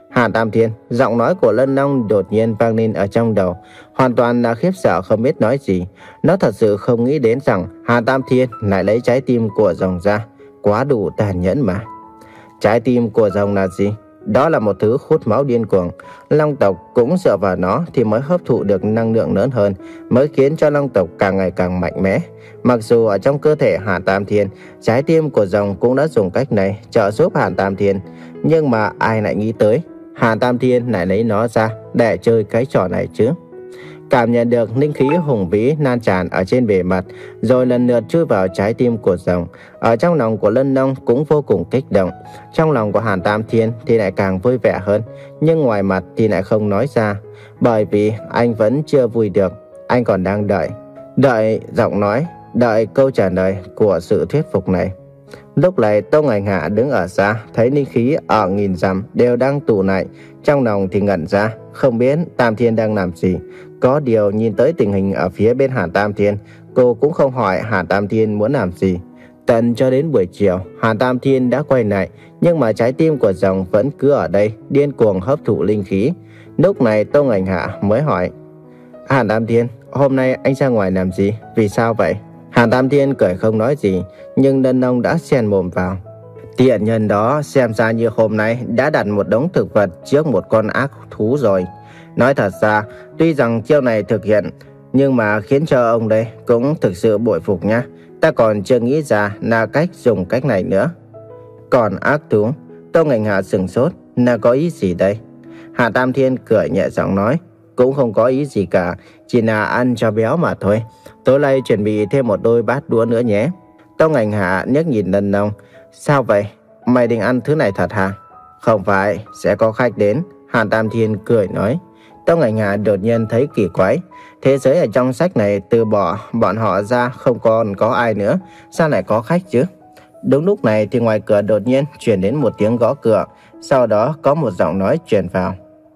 Hàn Tam Thiên, giọng nói của Lân Long đột nhiên vang lên ở trong đầu, hoàn toàn là khiếp sợ không biết nói gì. Nó thật sự không nghĩ đến rằng Hàn Tam Thiên lại lấy trái tim của rồng ra, quá đủ tàn nhẫn mà. Trái tim của rồng là gì? Đó là một thứ hút máu điên cuồng. Long tộc cũng dựa vào nó thì mới hấp thụ được năng lượng lớn hơn, mới khiến cho long tộc càng ngày càng mạnh mẽ. Mặc dù ở trong cơ thể Hàn Tam Thiên, trái tim của rồng cũng đã dùng cách này trợ giúp Hàn Tam Thiên, nhưng mà ai lại nghĩ tới Hàn Tam Thiên lại lấy nó ra để chơi cái trò này chứ? Cảm nhận được linh khí hùng vĩ lan tràn ở trên bề mặt, rồi lần lượt chui vào trái tim của rồng. Ở trong lòng của Lân Long cũng vô cùng kích động. Trong lòng của Hàn Tam Thiên thì lại càng vui vẻ hơn, nhưng ngoài mặt thì lại không nói ra, bởi vì anh vẫn chưa vui được. Anh còn đang đợi, đợi giọng nói, đợi câu trả lời của sự thuyết phục này. Lúc này Tông Ảnh Hạ đứng ở xa, thấy linh khí ở nghìn dặm đều đang tụ lại, trong lòng thì ngẩn ra, không biết Tam Thiên đang làm gì. Có điều nhìn tới tình hình ở phía bên Hàn Tam Thiên, cô cũng không hỏi Hàn Tam Thiên muốn làm gì. Tận cho đến buổi chiều, Hàn Tam Thiên đã quay lại, nhưng mà trái tim của rồng vẫn cứ ở đây, điên cuồng hấp thụ linh khí. Lúc này Tông Ảnh Hạ mới hỏi: Hàn Tam Thiên, hôm nay anh ra ngoài làm gì? Vì sao vậy? Hàn Tam Thiên cười không nói gì, nhưng Lân Long đã xen mồm vào: Tiện nhân đó xem ra như hôm nay đã đặt một đống thực vật trước một con ác thú rồi. Nói thật ra, tuy rằng chiêu này thực hiện, nhưng mà khiến cho ông đây cũng thực sự bội phục nhá. Ta còn chưa nghĩ ra là cách dùng cách này nữa. Còn ác thú? Tông Ảnh Hạ sửng sốt, là có ý gì đây? Hàn Tam Thiên cười nhẹ giọng nói: Cũng không có ý gì cả, chỉ là ăn cho béo mà thôi. Tối nay chuẩn bị thêm một đôi bát đũa nữa nhé. Tông Ảnh Hạ nhếch nhìn Lân Long: Sao vậy? Mày định ăn thứ này thật hả? Không phải, sẽ có khách đến. Hàn Tam Thiên cười nói. Tông Ảnh Hạ đột nhiên thấy kỳ quái. Thế giới ở trong sách này từ bỏ bọn họ ra không còn có ai nữa, sao lại có khách chứ? Đúng lúc này thì ngoài cửa đột nhiên truyền đến một tiếng gõ cửa. Sau đó có một giọng nói truyền vào: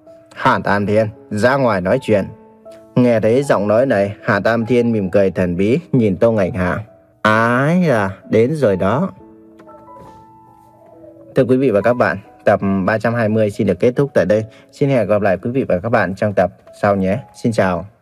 Hàn Tam Thiên, ra ngoài nói chuyện. Nghe thấy giọng nói này, Hàn Tam Thiên mỉm cười thần bí nhìn Tông Ảnh Hạ. Ái là đến rồi đó. Thưa quý vị và các bạn, tập ba trăm hai mươi xin được kết thúc tại đây. Xin hẹn gặp lại quý vị và các bạn trong tập sau nhé. Xin chào.